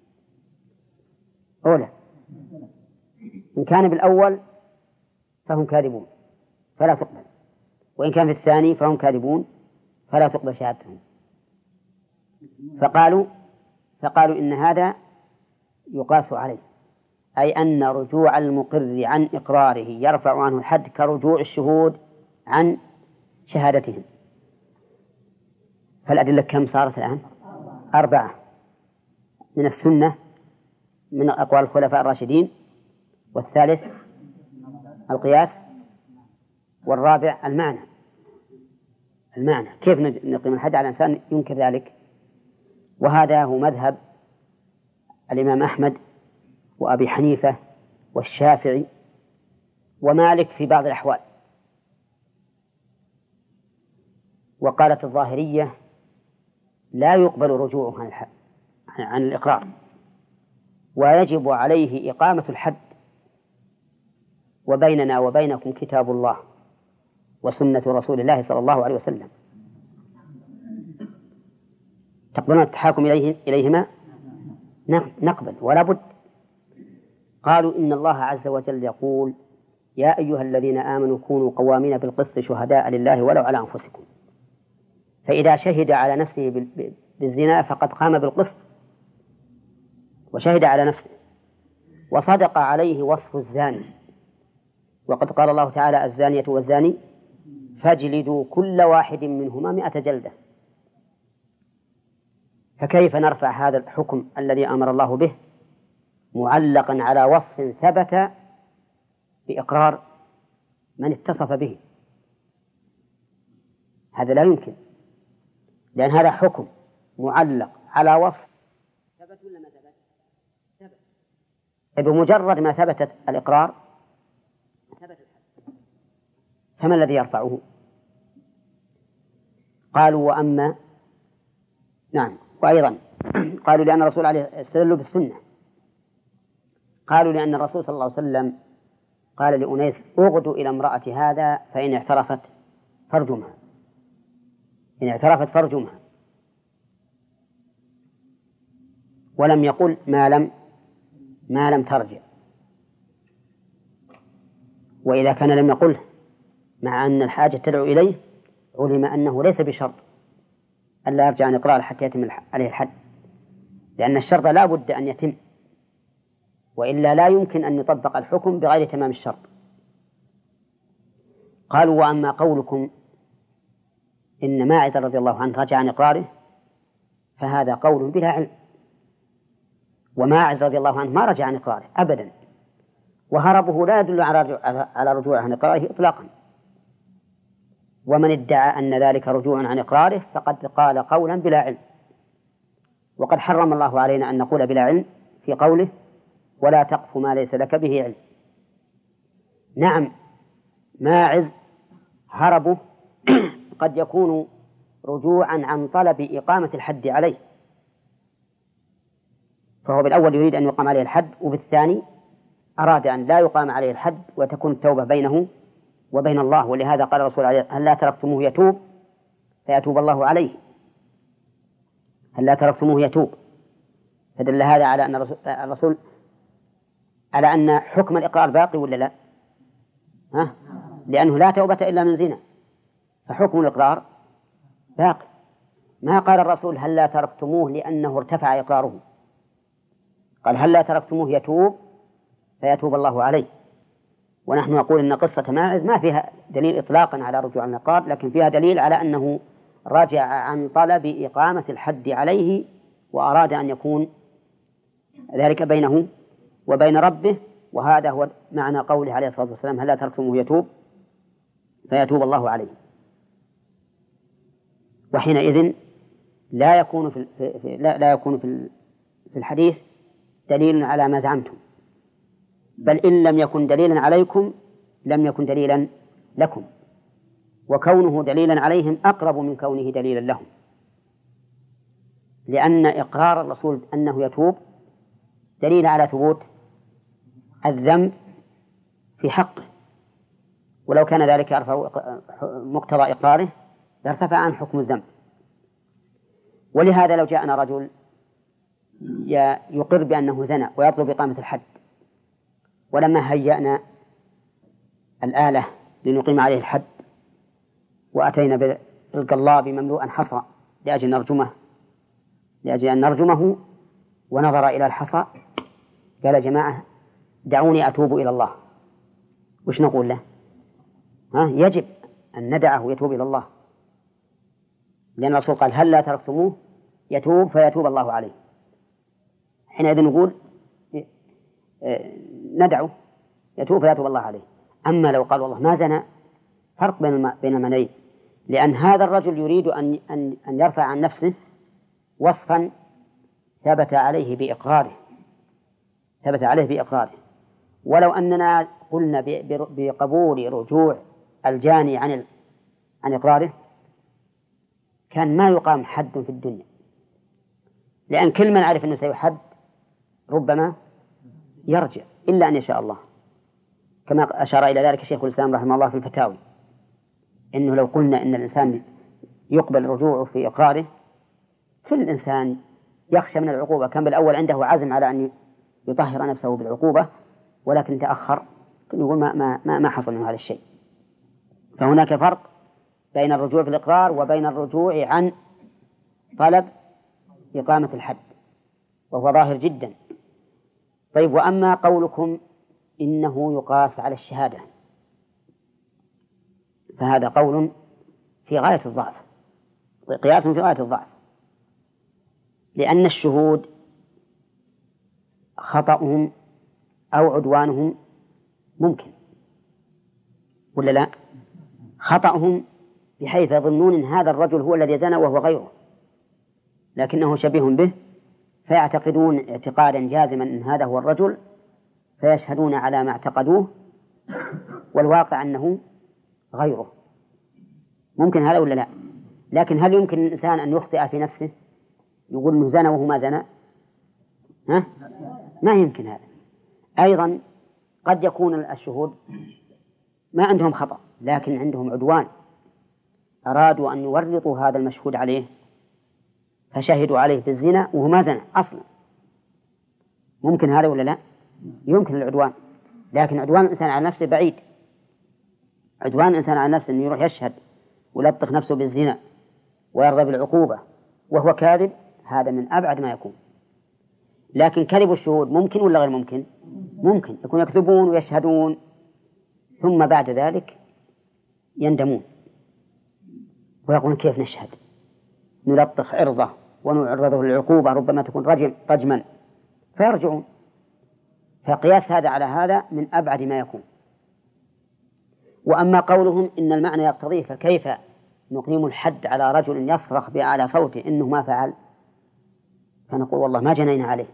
Speaker 1: أولى إن كان بالأول فهم كاذبون فلا تقبل، وإن كان في الثاني فهم كاذبون فلا تقبل شهادتهم. فقالوا فقالوا إن هذا يقاس عليه، أي أن رجوع المقر عن إقراره يرفع عنه الحد كرجوع الشهود عن شهادتهم. فالأدلة كم صارت الآن؟ أربعة من السنة من أقوال الخلفاء الراشدين، والثالث القياس، والرابع المعنى. المعنى كيف نقيم الحد على إنسان ينكر ذلك؟ وهذا هو مذهب الإمام أحمد وأبي حنيفة والشافعي ومالك في بعض الأحوال. وقالت الظاهرية لا يقبل رجوعه عن الحد عن الإقرار ويجب عليه إقامة الحد، وبيننا وبينكم كتاب الله وسنة رسول الله صلى الله عليه وسلم. تقبلون التحاكم إليه إليهما؟ نقبل ولا بد. قالوا إن الله عز وجل يقول يا أيها الذين آمنوا كونوا قوامين بالقسط شهداء لله ولو على أنفسكم، فإذا شهد على نفسه بالزنا فقد قام بالقسط وشهد على نفسه. وصدق عليه وصف الزاني، وقد قال الله تعالى: الزانية والزاني فاجلدوا كل واحد منهما مئة جلدة. فكيف نرفع هذا الحكم الذي أمر الله به معلقا على وصف ثبت بإقرار من اتصف به؟ هذا لا يمكن، لأن هذا حكم معلق على وصف ثبت ولا ما ثبت؟ ثبت. بمجرد ما ثبتت الإقرار ثبت الحد، فما الذي يرفعه؟ قالوا: وأما نعم، وأيضا قالوا لأن الرسول عليه استدلوا بالسنة، قالوا لأن الرسول صلى الله عليه وسلم قال لأنيس: اغدوا إلى امرأة هذا فإن اعترفت فارجمها، إن اعترفت فارجمها، ولم يقل ما لم ما لم ترجع. وإذا كان لم يقله مع أن الحاجة تدعو إليه علم أنه ليس بشرط ألا يرجع عن إقرار حتى يتم عليه الحد، لأن الشرط لا بد أن يتم، وإلا لا يمكن أن يطبق الحكم بغير تمام الشرط. قالوا: وأما قولكم إن ماعز رضي الله عنه رجع عن إقراره فهذا قول بلا علم، وماعز رضي الله عنه ما رجع عن إقراره أبدا، وهربه لا يدل على رجوع عن إقراره إطلاقا، ومن ادعى أن ذلك رجوع عن إقراره فقد قال قولا بلا علم، وقد حرم الله علينا أن نقول بلا علم في قوله: ولا تقف ما ليس لك به علم. نعم، ماعز هربه قد يكون رجوعا عن طلب إقامة الحد عليه، فهو بالأول يريد أن يقام عليه الحد، وبالثاني أراد أن لا يقام عليه الحد وتكون التوبة بينه وبين الله. ولهذا قال الرسول عليه: هل لا تركتموه يتوب فيتوب الله عليه، هل لا تركتموه يتوب. فدل هذا على أن الرسول على أن حكم الإقرار باقي ولا لا؟ ها؟ لأنه لا توبة إلا من زنا، فحكم الإقرار باقي. ما قال الرسول: هل لا تركتموه لأنه ارتفع إقراره، قال: هل لا تركتموه يتوب فيتوب الله عليه. ونحن نقول إن قصة ماعز ما فيها دليل إطلاقا على رجوع الإقرار، لكن فيها دليل على أنه رجع عن طلب إقامة الحد عليه، وأراد أن يكون ذلك بينه وبين ربه، وهذا هو معنى قوله عليه الصلاة والسلام: هل لا تركتموه يتوب فيتوب الله عليه. وحينئذ لا يكون في في لا, لا يكون في في الحديث دليل على ما زعمتم، بل إن لم يكن دليلا عليكم لم يكن دليلا لكم، وكونه دليلا عليهم أقرب من كونه دليلا لهم، لأن إقرار الرسول أنه يتوب دليل على ثبوت الذنب في حقه، ولو كان ذلك يرفع مقتضى إقراره لارتفع عن حكم الذنب. ولهذا لو جاءنا رجل يقر بأنه زنى ويطلب إقامة الحد، ولما هيأنا الآلة لنقيم عليه الحد وأتينا بالقلاب مملوءا حصى لأجل نرجمه لأجل أن نرجمه ونظر إلى الحصى قال: يا جماعة دعوني أتوب إلى الله، وش نقول له؟ ها؟ يجب أن ندعه يتوب إلى الله، لأن الرسول قال: هل لا تركتموه يتوب فيتوب الله عليه. حينئذ نقول ندعه يتوب فيتوب الله عليه. أما لو قال والله ما زنى، فرق بين بين المنعين، لأن هذا الرجل يريد أن أن أن يرفع عن نفسه وصفا ثبت عليه بإقراره ثبت عليه بإقراره ولو أننا قلنا بقبول رجوع الجاني عن عن إقراره كان ما يقام حد في الدنيا، لأن كل من عرف أنه سيحد ربما يرجع إلا أن يشاء الله، كما أشار إلى ذلك شيخ الإسلام رحمه الله في الفتاوي، إنه لو قلنا إن الإنسان يقبل رجوعه في إقراره، كل إنسان يخشى من العقوبة، كان بالأول عنده عزم على أن يطهر نفسه بالعقوبة ولكن تأخر، يقول ما, ما, ما, ما حصل من هذا الشيء. فهناك فرق بين الرجوع في الإقرار وبين الرجوع عن طلب إقامة الحد، وهو ظاهر جدا. طيب، وأما قولكم إنه يقاس على الشهادة فهذا قول في غاية الضعف، قياس في غاية الضعف، لأن الشهود خطأهم أو عدوانهم ممكن ولا لا؟ خطأهم بحيث يظنون أن هذا الرجل هو الذي زنى وهو غيره لكنه شبيه به، فيعتقدون اعتقادا جازما أن هذا هو الرجل، فيشهدون على ما اعتقدوه والواقع أنه غيره. ممكن هذا ولا لا؟ لكن هل يمكن الإنسان أن يخطئ في نفسه يقول أنه زنى وهو ما زنى؟ ها؟ ما يمكن هذا. أيضا قد يكون الشهود ما عندهم خطأ لكن عندهم عدوان، أرادوا أن يورطوا هذا المشهود عليه فشهدوا عليه بالزنا وهو ما زنى أصلا. ممكن هذا ولا لا؟ يمكن العدوان، لكن عدوان الإنسان على نفسه بعيد. عدوان الإنسان على نفسه أنه يروح يشهد ويلطخ نفسه بالزنا ويرضى بالعقوبة وهو كاذب، هذا من أبعد ما يكون. لكن كذب الشهود ممكن ولا غير ممكن؟ ممكن يكون يكذبون ويشهدون ثم بعد ذلك يندمون ويقولون كيف نشهد، نلطخ عرضه ونعرضه للعقوبة ربما تكون رجم رجما، فيرجعون. فقياس هذا على هذا من أبعد ما يكون. وأما قولهم إن المعنى يقتضيه فكيف نقيم الحد على رجل يصرخ بأعلى صوته إنه ما فعل، فنقول والله ما جنينا عليه،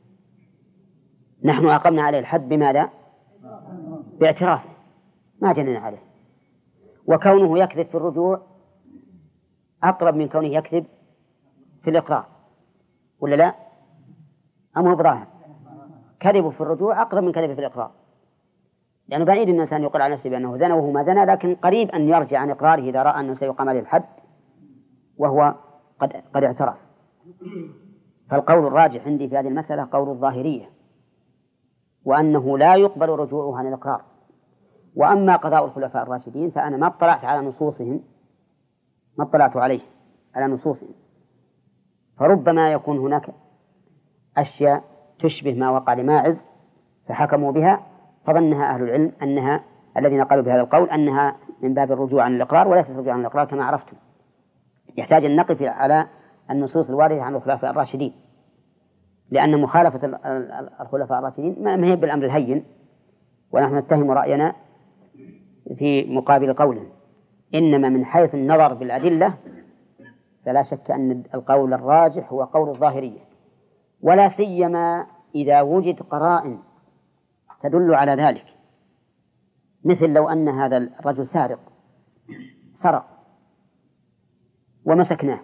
Speaker 1: نحن أقمنا عليه الحد بماذا؟ باعتراف، ما جنينا عليه. وكونه يكذب في الرجوع أقرب من كونه يكذب في الإقرار ولا لا؟ أمر بظاهر، كذب في الرجوع أقرب من كذب في الإقرار، لأنه بعيد أن الإنسان يقول على نفسه بأنه زنى وهو ما زنى، لكن قريب أن يرجع عن إقراره إذا رأى أنه سيقام عليه الحد وهو قد, قد اعترف. فالقول الراجح عندي في هذه المسألة قول الظاهرية، وأنه لا يقبل رجوعه عن الإقرار. وأما قضاء الخلفاء الراشدين فأنا ما اطلعت على نصوصهم، ما اطلعت عليه على نصوصهم، فربما يكون هناك أشياء تشبه ما وقع لماعز فحكموا بها، فظنها أهل العلم أنها الذين قالوا بهذا القول أنها من باب الرجوع عن الإقرار وليست الرجوع عن الإقرار كما عرفتم. يحتاج أن نقف على النصوص الواردة عن الخلفاء الراشدين، لأن مخالفة الخلفاء الراشدين ما هي بالأمر الهين، ونحن نتهم رأينا في مقابل قوله، إنما من حيث النظر بالأدلة فلا شك أن القول الراجح هو قول الظاهرية، ولا سيما إذا وجد قرائن تدل على ذلك، مثل لو أن هذا الرجل سارق سرق ومسكناه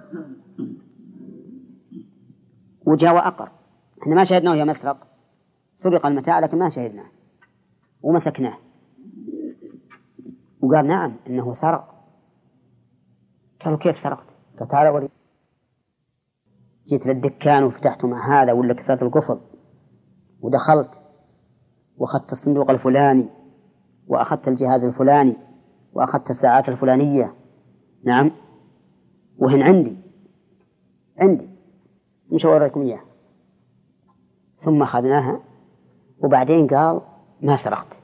Speaker 1: وجاء وأقر، احنا ما شهدناه يا مسرق، سرق المتاع لكن ما شهدناه ومسكناه، وقال نعم إنه سرق. قالوا كيف سرقت؟ قال تعالى ولي، جيت للدكان وفتحت مع هذا ولا كسرت القفل ودخلت وأخذت الصندوق الفلاني وأخذت الجهاز الفلاني وأخذت الساعات الفلانية، نعم، وهن عندي عندي مش أوريكم إياه، ثم أخذناها وبعدين قال ما سرقت،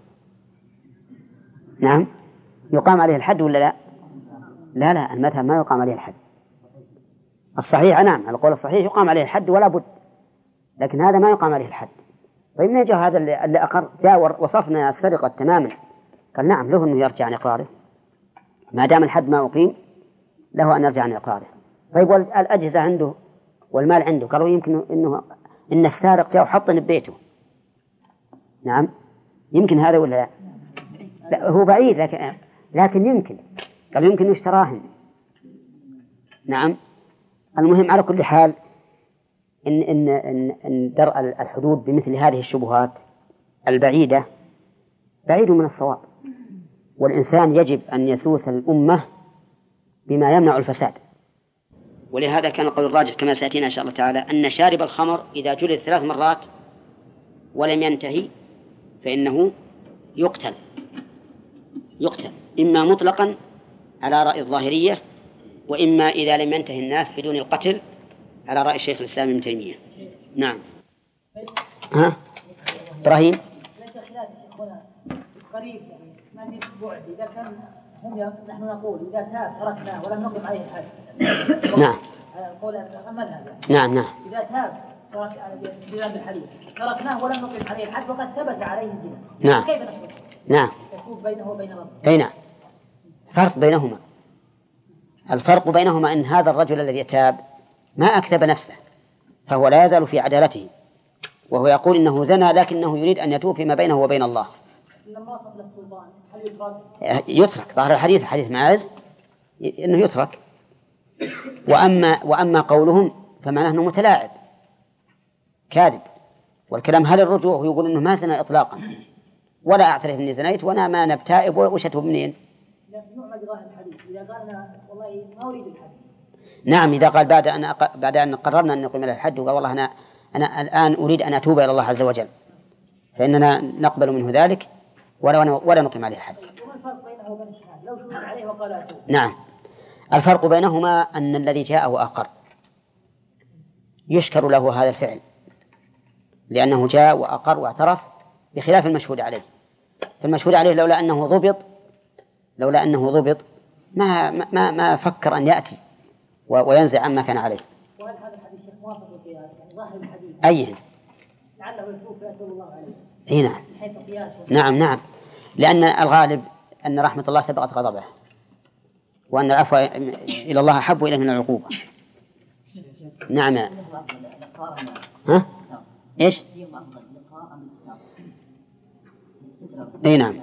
Speaker 1: نعم، يقام عليه الحد ولا لا؟ لا لا، المذهب ما يقام عليه الحد. الصحيح نعم، القول الصحيح يقام عليه الحد ولا بد، لكن هذا ما يقام عليه الحد. طيب نجا هذا اللي أقر جاء وصفنا السرقة تماما، قال نعم له أنه يرجع عن إقراره ما دام الحد ما أقيم، له أن يرجع عن إقراره. طيب والأجهزة عنده والمال عنده، قالوا يمكن إنه إن السارق جاء وحطن ببيته، نعم، يمكن هذا ولا لا؟ لا هو بعيد، لكن لكن يمكن، قالوا يمكن يشتراهن، نعم. المهم على كل حال إن إن إن, إن درء الحدود بمثل هذه الشبهات البعيدة بعيد من الصواب، والإنسان يجب أن يسوس الأمة بما يمنع الفساد. ولهذا كان القول الراجح كما سيأتينا إن شاء الله تعالى أن شارب الخمر إذا جلد ثلاث مرات ولم ينتهي فإنه يقتل يقتل إما مطلقا على رأي الظاهرية، وإما إذا لم ينتهي الناس بدون القتل على رأي الشيخ الإسلام ابن تيمية. نعم. ها؟ إبراهيم.
Speaker 4: ليس خلاف يا شيخنا قريب يعني ما في بعد. إذا كان هم نحن نقول إذا تاب تركناه ولم نقم عليه الحد.
Speaker 1: نعم.
Speaker 4: قول المذهب.
Speaker 1: نعم نعم.
Speaker 4: إذا تاب ترك بذنب الحديث تركناه ولم نقم عليه الحد وقد ثبت عليه الزنا.
Speaker 1: نعم.
Speaker 4: كيف نحكم؟
Speaker 1: نعم.
Speaker 4: تكون بينه وبين ربه.
Speaker 1: أي نعم. فرق بينهما. الفرق بينهما أن هذا الرجل الذي تاب ما أكذب نفسه فهو لا يزال في عدالته، وهو يقول إنه زنى لكنه يريد أن يتوب فيما بينه وبين الله.
Speaker 4: لما وصل للسلطان هل يترك؟
Speaker 1: يترك. ظاهر الحديث حديث معاذ إنه يترك. وأما وأما قولهم فمعناه أنه متلاعب كاذب. والكلام هل الرجوع يقول إنه ما زنى إطلاقا ولا أعترف إني زنيت وأنا ما نبتائب وش أتوب منين؟
Speaker 4: نعمل ظاهر الحديث إذا قالنا والله ما أريد الحد.
Speaker 1: نعم إذا قال بعد أن أق... بعد أن قررنا أن نقيم له الحد وقال والله أنا أنا الآن أريد أن أتوب إلى الله عز وجل فإننا نقبل منه ذلك ولا ولا نقيم عليه الحد.
Speaker 4: وما الفرق بينه وبين الشهادة لو شهد عليه وقال أتوب؟
Speaker 1: نعم الفرق بينهما أن الذي جاء وأقر يشكر له هذا الفعل لأنه جاء وأقر واعترف بخلاف المشهود عليه. فالمشهود عليه لولا أنه ضبط لولا أنه ضبط ما ما ما فكر أن يأتي وينزع عما كان عليه.
Speaker 4: وهل هذا الحديث موافق للقياس؟ يعني ظاهر الحديث
Speaker 1: أيه
Speaker 4: لعله يتوب فيتوب الله عليه.
Speaker 1: أي نعم.
Speaker 4: من حيث القياس.
Speaker 1: نعم نعم لأن الغالب أن رحمة الله سبقت غضبه وأن العفو إلى الله أحب إليه من العقوبة. نعم. ها؟ إيش؟ أي نعم.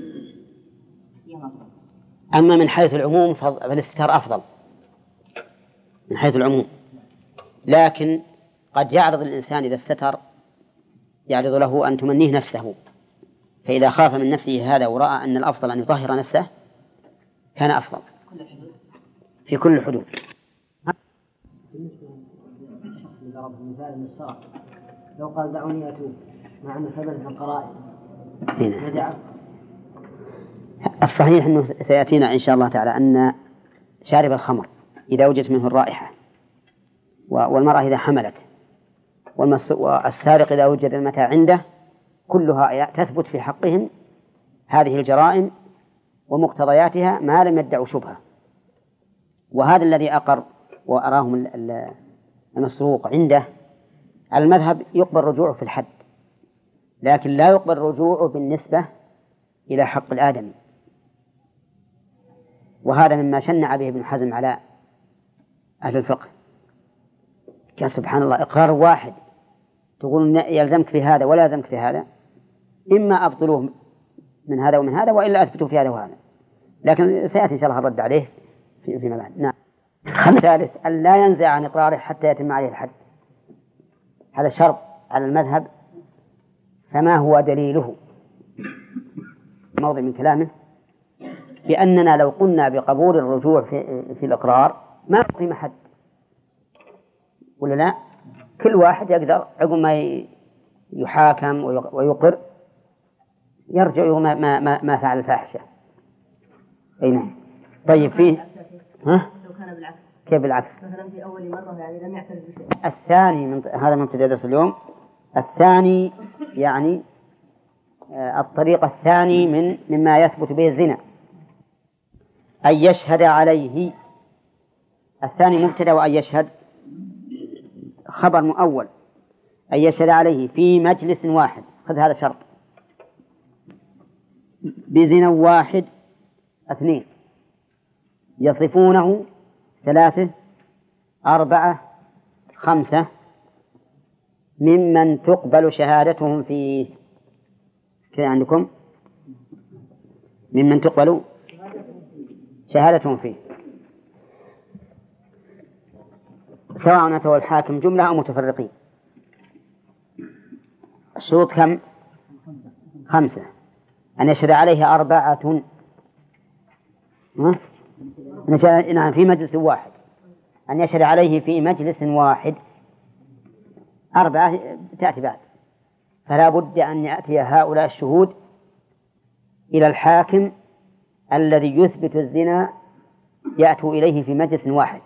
Speaker 1: أما من حيث العموم فالاستتار أفضل من حيث العموم، لكن قد يعرض الإنسان إذا استتر يعرض له أن تمنيه نفسه، فإذا خاف من نفسه هذا ورأى أن الأفضل أن يطهر نفسه كان أفضل في كل الحدود.
Speaker 5: لو قال دعوني أتوب مع أنه ثبت في القرائن
Speaker 1: نعم. الصحيح أنه سيأتينا إن شاء الله تعالى أن شارب الخمر إذا وجدت منه الرائحة والمرأة إذا حملت والسارق إذا وجد المتاع عنده كلها تثبت في حقهم هذه الجرائم ومقتضياتها ما لم يدعوا شبهة. وهذا الذي أقر وأراهم المسروق عنده المذهب يقبل رجوعه في الحد، لكن لا يقبل رجوعه بالنسبة إلى حق الآدمي. وهذا مما شنع به ابن حزم على أهل الفقه. كان سبحان الله إقرار واحد تقول يلزمك في هذا ولا يلزمك في هذا، إما أبطلوه من هذا ومن هذا وإلا أثبتوه في هذا وهذا، لكن سيأتي إن شاء الله الرد عليه في فيما بعد. نعم. الثالث أن لا ينزع عن إقراره حتى يتم عليه الحد، هذا شرط على المذهب. فما هو دليله؟ موضع من كلامه بأننا لو قلنا بقبول الرجوع في, في الإقرار ما نقيم حد ولا لا، كل واحد يقدر عقب ما يحاكم ويقر يرجع ما, ما, ما فعل الفاحشة. أي نعم. طيب فيه ها؟
Speaker 5: لو كان بالعكس.
Speaker 1: كيف بالعكس؟
Speaker 5: مثلا في أول مرة يعني لم يعترف بشيء.
Speaker 1: الثاني من هذا مبتدأ درس اليوم. الثاني يعني الطريقة الثاني من مما يثبت به الزنا أن يشهد عليه. الثاني مبتدأ وأن يشهد خبر مؤول. أن يشهد عليه في مجلس واحد، خذ هذا شرط، بزنا واحد اثنين يصفونه ثلاثة أربعة خمسة ممن تقبل شهادتهم فيه. كذا عندكم ممن تقبل شهادتهم فيه، سواء أتوا الحاكم جملة أو متفرقين. الشروط كم؟ خمسة. أن يشهد عليه أربعة، نعم في مجلس واحد، أن يشهد عليه في مجلس واحد. أربعة تأتي بعد، فلا بد أن يأتي هؤلاء الشهود إلى الحاكم الذي يثبت الزنا، يأتوا إليه في مجلس واحد،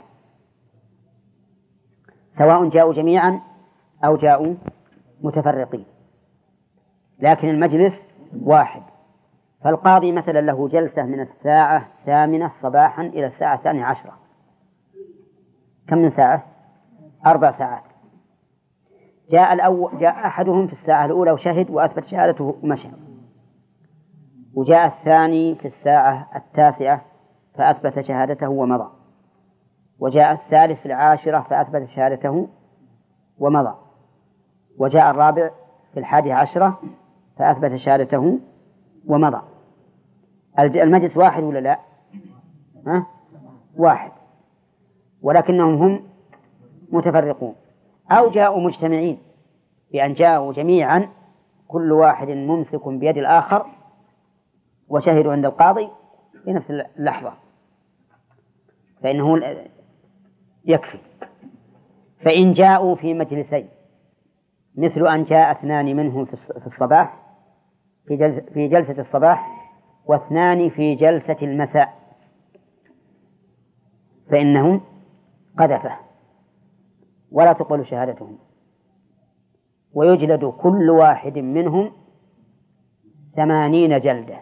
Speaker 1: سواء جاءوا جميعا أو جاءوا متفرقين. لكن المجلس واحد. فالقاضي مثلا له جلسة من الساعة الثامنة صباحا إلى الساعة الثانية عشرة، كم من ساعة؟ أربع ساعات. جاء الأول جاء أحدهم في الساعة الأولى وشهد وأثبت شهادته ومشى، وجاء الثاني في الساعة التاسعة فأثبت شهادته ومضى، وجاء الثالث في العاشرة فأثبت شهادته ومضى، وجاء الرابع في الحادي عشرة فأثبت شهادته ومضى. المجلس واحد ولا لا؟ ها؟ واحد، ولكنهم هم متفرقون. أو جاءوا مجتمعين بأن جاءوا جميعا كل واحد ممسك بيد الآخر وشهدوا عند القاضي في نفس اللحظة فإنه يكفي. فإن جاءوا في مجلسين مثل أن جاء اثنان منهم في الصباح في جلسة, في جلسة الصباح واثنان في جلسة المساء فإنهم قذفة ولا تقبل شهادتهم، ويجلد كل واحد منهم ثمانين جلدة.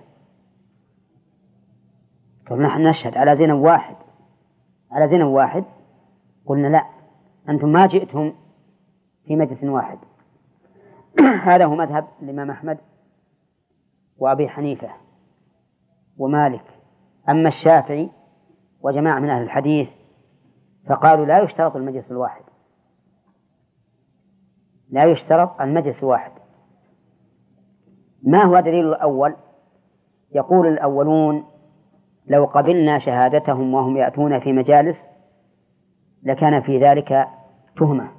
Speaker 1: فنحن نشهد على زنا واحد على زنا واحد قلنا لا، أنتم ما جئتم في مجلس واحد. هذا هو مذهب الإمام أحمد وأبي حنيفة ومالك. أما الشافعي وجماعة من أهل الحديث فقالوا لا يشترط المجلس الواحد، لا يشترط المجلس الواحد. ما هو دليل الأول؟ يقول الأولون لو قبلنا شهادتهم وهم يأتون في مجالس لكان في ذلك تهمة،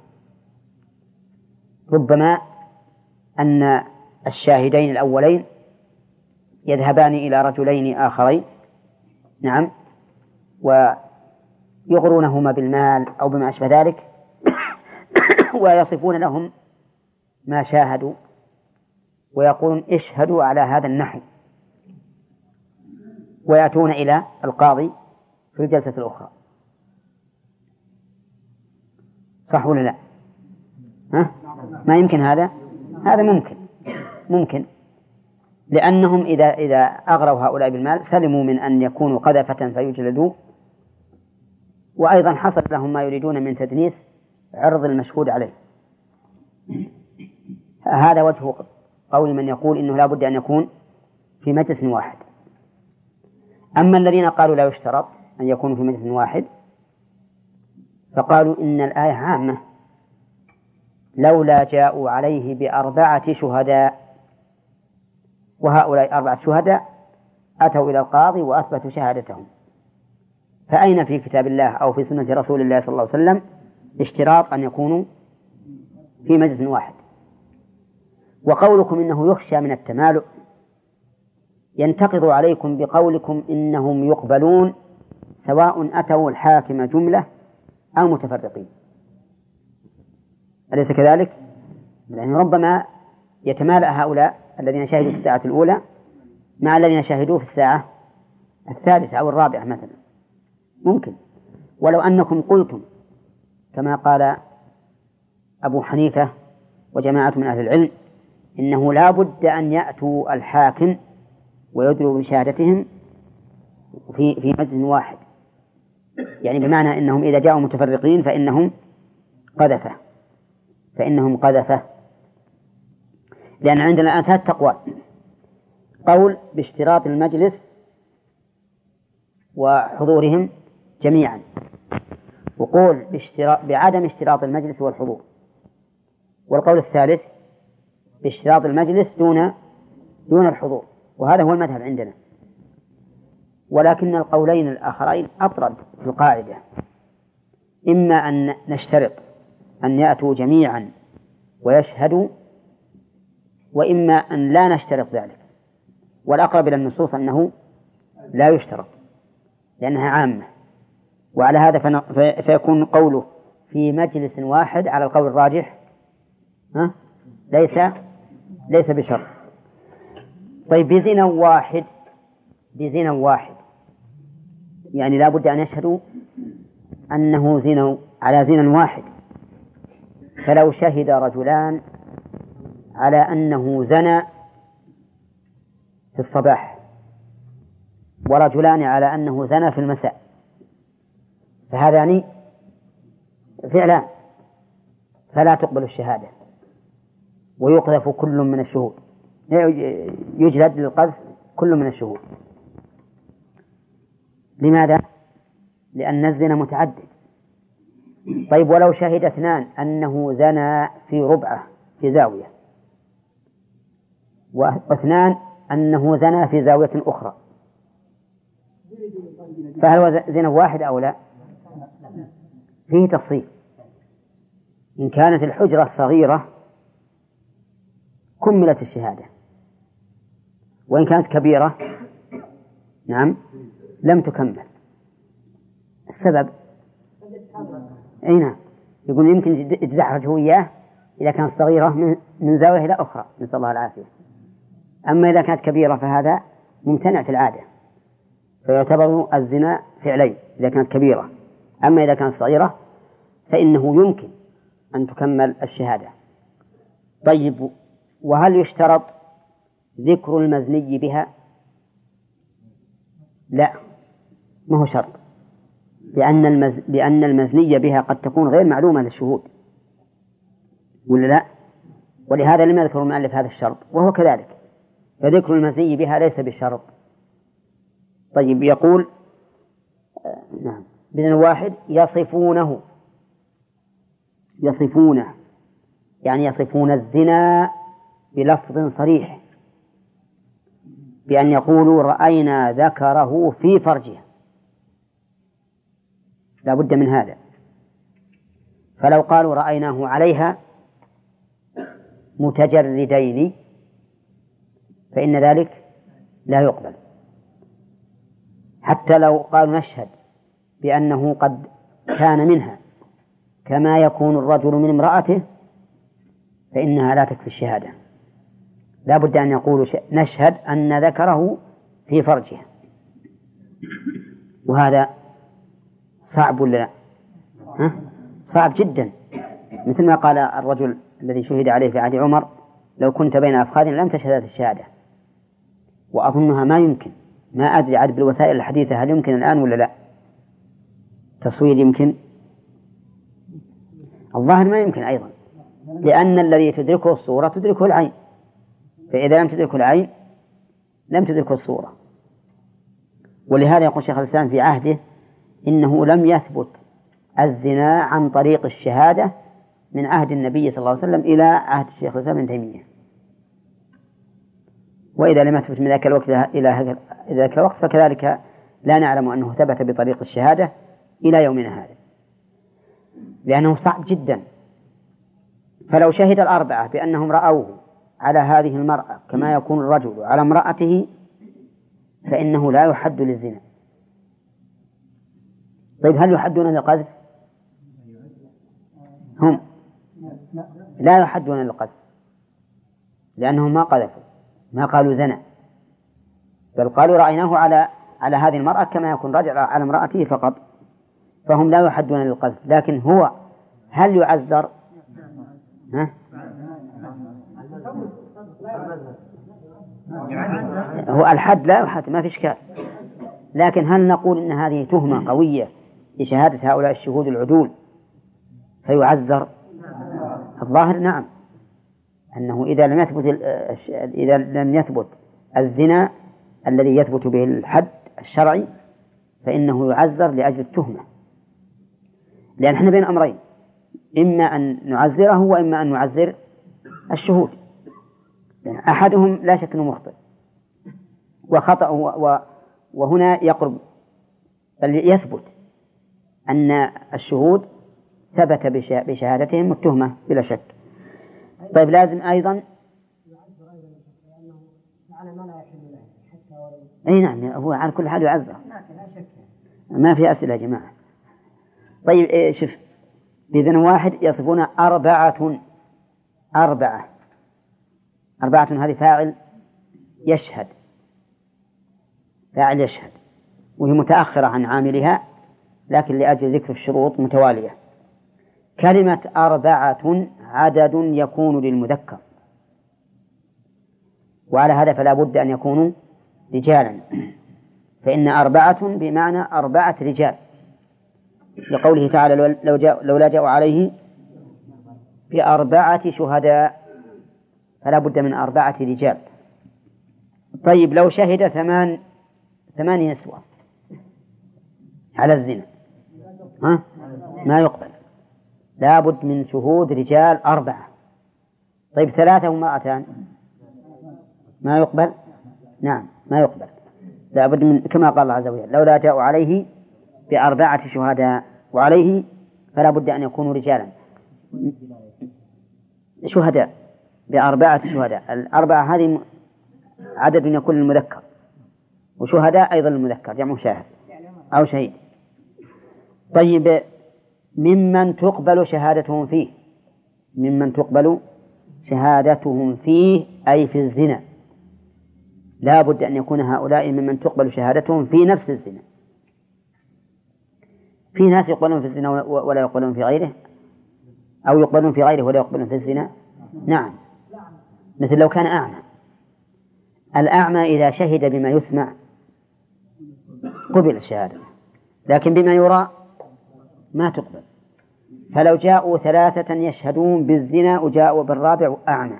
Speaker 1: ربما أن الشاهدين الأولين يذهبان إلى رجلين آخرين نعم ويغرونهما بالمال أو بما أشبه ذلك ويصفون لهم ما شاهدوا ويقولون اشهدوا على هذا النحو، ويأتون إلى القاضي في الجلسة الأخرى. صح ولا لا؟ ها؟ ما يمكن هذا؟ هذا ممكن ممكن لأنهم إذا إذا أغروا هؤلاء بالمال سلموا من أن يكونوا قذفة فيجلدوا، وأيضا حصل لهم ما يريدون من تدنيس عرض المشهود عليه. هذا وجه قول من يقول إنه لا بد أن يكون في مجلس واحد. أما الذين قالوا لا يشترط أن يكونوا في مجلس واحد فقالوا إن الآية عامة، لولا جاءوا عليه بأربعة شهداء، وهؤلاء أربعة شهداء أتوا إلى القاضي وأثبتوا شهادتهم، فأين في كتاب الله أو في سنة رسول الله صلى الله عليه وسلم اشتراط أن يكونوا في مجلس واحد؟ وقولكم إنه يخشى من التمالؤ ينتقض عليكم بقولكم إنهم يقبلون سواء أتوا الحاكم جملة أو متفرقين، أليس كذلك؟ لأن ربما يتمالأ هؤلاء الذين شاهدوا في الساعة الأولى مع الذين شاهدوا في الساعة الثالثة أو الرابعة مثلا، ممكن. ولو أنكم قلتم كما قال أبو حنيفة وجماعة من أهل العلم إنه لا بد أن يأتوا الحاكم ويدلوا بشهادتهم في في مجلس واحد، يعني بمعنى أنهم إذا جاءوا متفرقين فإنهم قذفة فإنهم قذفة لأن عندنا الآن ثلاث أقوال: قول باشتراط المجلس وحضورهم جميعا، وقول باشتراط بعدم اشتراط المجلس والحضور، والقول الثالث باشتراط المجلس دون دون الحضور، وهذا هو المذهب عندنا. ولكن القولين الآخرين أطرد في القاعدة، إما أن نشترط أن يأتوا جميعا ويشهدوا، وإما أن لا نشترط ذلك، والأقرب إلى النصوص أنه لا يشترط لأنها عامة. وعلى هذا فيكون قوله في مجلس واحد على القول الراجح ها؟ ليس ليس بشرط. طيب بزنا واحد بزنا واحد يعني لا بد أن يشهدوا أنه زنا على زنا واحد. فلو شهد رجلان على أنه زنى في الصباح ورجلان على أنه زنى في المساء، فهذان فعلان، فلا تقبل الشهادة ويقذف كل من الشهود، يجلد للقذف كل من الشهود. لماذا؟ لأن الزنا متعدد. طيب ولو شهد اثنان أنه زنى في ربعة في زاوية، واثنان أنه زنى في زاوية أخرى، فهل هو زنا واحد أو لا؟ فيه تفصيل. إن كانت الحجرة صغيرة كملت الشهادة، وإن كانت كبيرة نعم لم تكمل. السبب أي نعم، يقول يمكن يتزحرج هو إياه إذا كانت صغيرة من زاوية إلى أخرى، نسأل الله العافية. أما إذا كانت كبيرة فهذا ممتنع في العادة، فيعتبر الزنا فعلين إذا كانت كبيرة. أما إذا كانت صغيرة فإنه يمكن أن تكمل الشهادة. طيب وهل يشترط ذكر المزني بها؟ لا، ما هو شرط، لأن المز... لأن المزني بها قد تكون غير معلومة للشهود ولا لا؟ ولهذا لم يذكر المؤلف هذا الشرط، وهو كذلك، فذكر المزني بها ليس بشرط. طيب يقول آه نعم بإذن واحد يصفونه، يصفونه يعني يصفون الزنا بلفظ صريح، بأن يقولوا رأينا ذكره في فرجها، لا بد من هذا. فلو قالوا رأيناه عليها متجردين فإن ذلك لا يقبل، حتى لو قالوا نشهد بأنه قد كان منها كما يكون الرجل من امرأته فإنها لا تكفي الشهادة، لا بد أن يقولوا نشهد أن ذكره في فرجها. وهذا صعب ولا لا؟ ها؟ صعب جدا، مثل ما قال الرجل الذي شهد عليه في عهد عمر لو كنت بين أفخاذ لم تشهد الشهادة، وأظنها ما يمكن، ما أدري عاد بالوسائل الحديثة هل يمكن الآن ولا لا؟ تصوير يمكن؟ الظاهر ما يمكن أيضا، لأن الذي تدركه الصورة تدركه العين، فإذا لم تدركه العين لم تدركه الصورة. ولهذا يقول شيخ الإسلام في عهده إنه لم يثبت الزنا عن طريق الشهادة من عهد النبي صلى الله عليه وسلم إلى عهد الشيخ الإسلام ابن تيمية، وإذا لم يثبت من ذاك الوقت إلى ذاك الوقت فكذلك لا نعلم أنه ثبت بطريق الشهادة إلى يومنا هذا، لأنه صعب جدا. فلو شهد الأربعة بأنهم رأوه على هذه المرأة كما يكون الرجل على امرأته فإنه لا يحد للزنا. طيب هل يحدون للقذف؟ هم لا يحدون للقذف، لأنهم ما قذفوا، ما قالوا زنا، بل قالوا رأيناه على على هذه المرأة كما يكون رجل على امرأته فقط، فهم لا يحدون للقذف. لكن هو هل يعزر؟ ها؟ هو الحد لا يحد، ما في إشكال، لكن هل نقول إن هذه تهمة قوية لشهادة هؤلاء الشهود العدول فيعزر؟ الظاهر نعم، أنه إذا لم يثبت إذا لم يثبت الزنا الذي يثبت به الحد الشرعي فإنه يعزر لأجل التهمة، لأن احنا بين أمرين، إما أن نعزره وإما أن نعزر الشهود، يعني أحدهم لا شك أنه مخطئ وخطأ، وهنا يقرب بل يثبت أن الشهود ثبت بشهادتهم التهمة بلا شك. طيب لازم أيضا أي نعم هو على كل حال يعزر، ما في أسئلة يا جماعة. طيب إيه شوف بإذن واحد يصفون أربعة أربعة أربعة هذه فاعل يشهد، فاعل يشهد وهي متأخرة عن عاملها لكن لأجل ذكر الشروط متوالية. كلمة أربعة عدد يكون للمذكر، وعلى هذا فلا بد أن يكونوا رجالا، فإن أربعة بمعنى أربعة رجال، لقوله تعالى لو جاء لولا جاءوا عليه بأربعة شهداء، فلا بد من أربعة رجال. طيب لو شهد ثمان ثماني نسوة على الزنا ها؟ ما يقبل، لا بد من شهود رجال أربعة. طيب ثلاثة وامرأتان ما يقبل، نعم ما يقبل، لا بد من كما قال الله عز وجل لولا جاءوا عليه بأربعة شهداء، وعليه فلا بد أن يكونوا رجالا شهداء بأربعة شهداء. الأربعة هذه عدد يكون المذكر، وشهداء أيضا المذكر جمع شاهد أو شهيد. طيب ممن تقبل شهادتهم فيه، ممن تقبل شهادتهم فيه أي في الزنا، لا بد أن يكون هؤلاء ممن تقبل شهادتهم في نفس الزنا. في ناس يقبلون في الزنا ولا يقبلون في غيره، أو يقبلون في غيره ولا يقبلون في الزنا. نعم، مثل لو كان أعمى، الأعمى إذا شهد بما يسمع قبل الشهادة، لكن بما يرى ما تقبل. فلو جاءوا ثلاثة يشهدون بالزنا وجاءوا بالرابع أعمى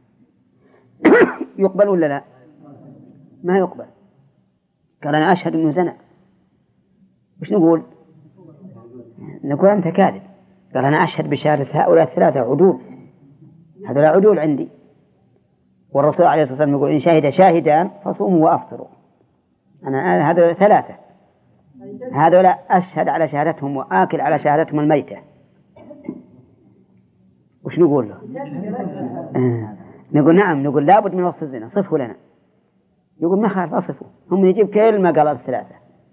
Speaker 1: يقبل ولا لا؟ ما يقبل. قال أنا أشهد أنه زنا، وش نقول؟ نقول أنت كاذب. قال أنا أشهد بشهادة هؤلاء الثلاثة عدول، هذا عدول عندي. والرسول عليه الصلاة والسلام يقول إن شهد شاهدان فصوموا وأفطروا. أنا هذا ثلاثة، هذا أشهد على شهادتهم وآكل على شهادتهم الميتة، وش نقول له؟ آه. نقول نعم، نقول لابد من وصف الزنا، صفه لنا. يقول ما خالف أصفه، هم يجيب كلمة قال الثلاثة.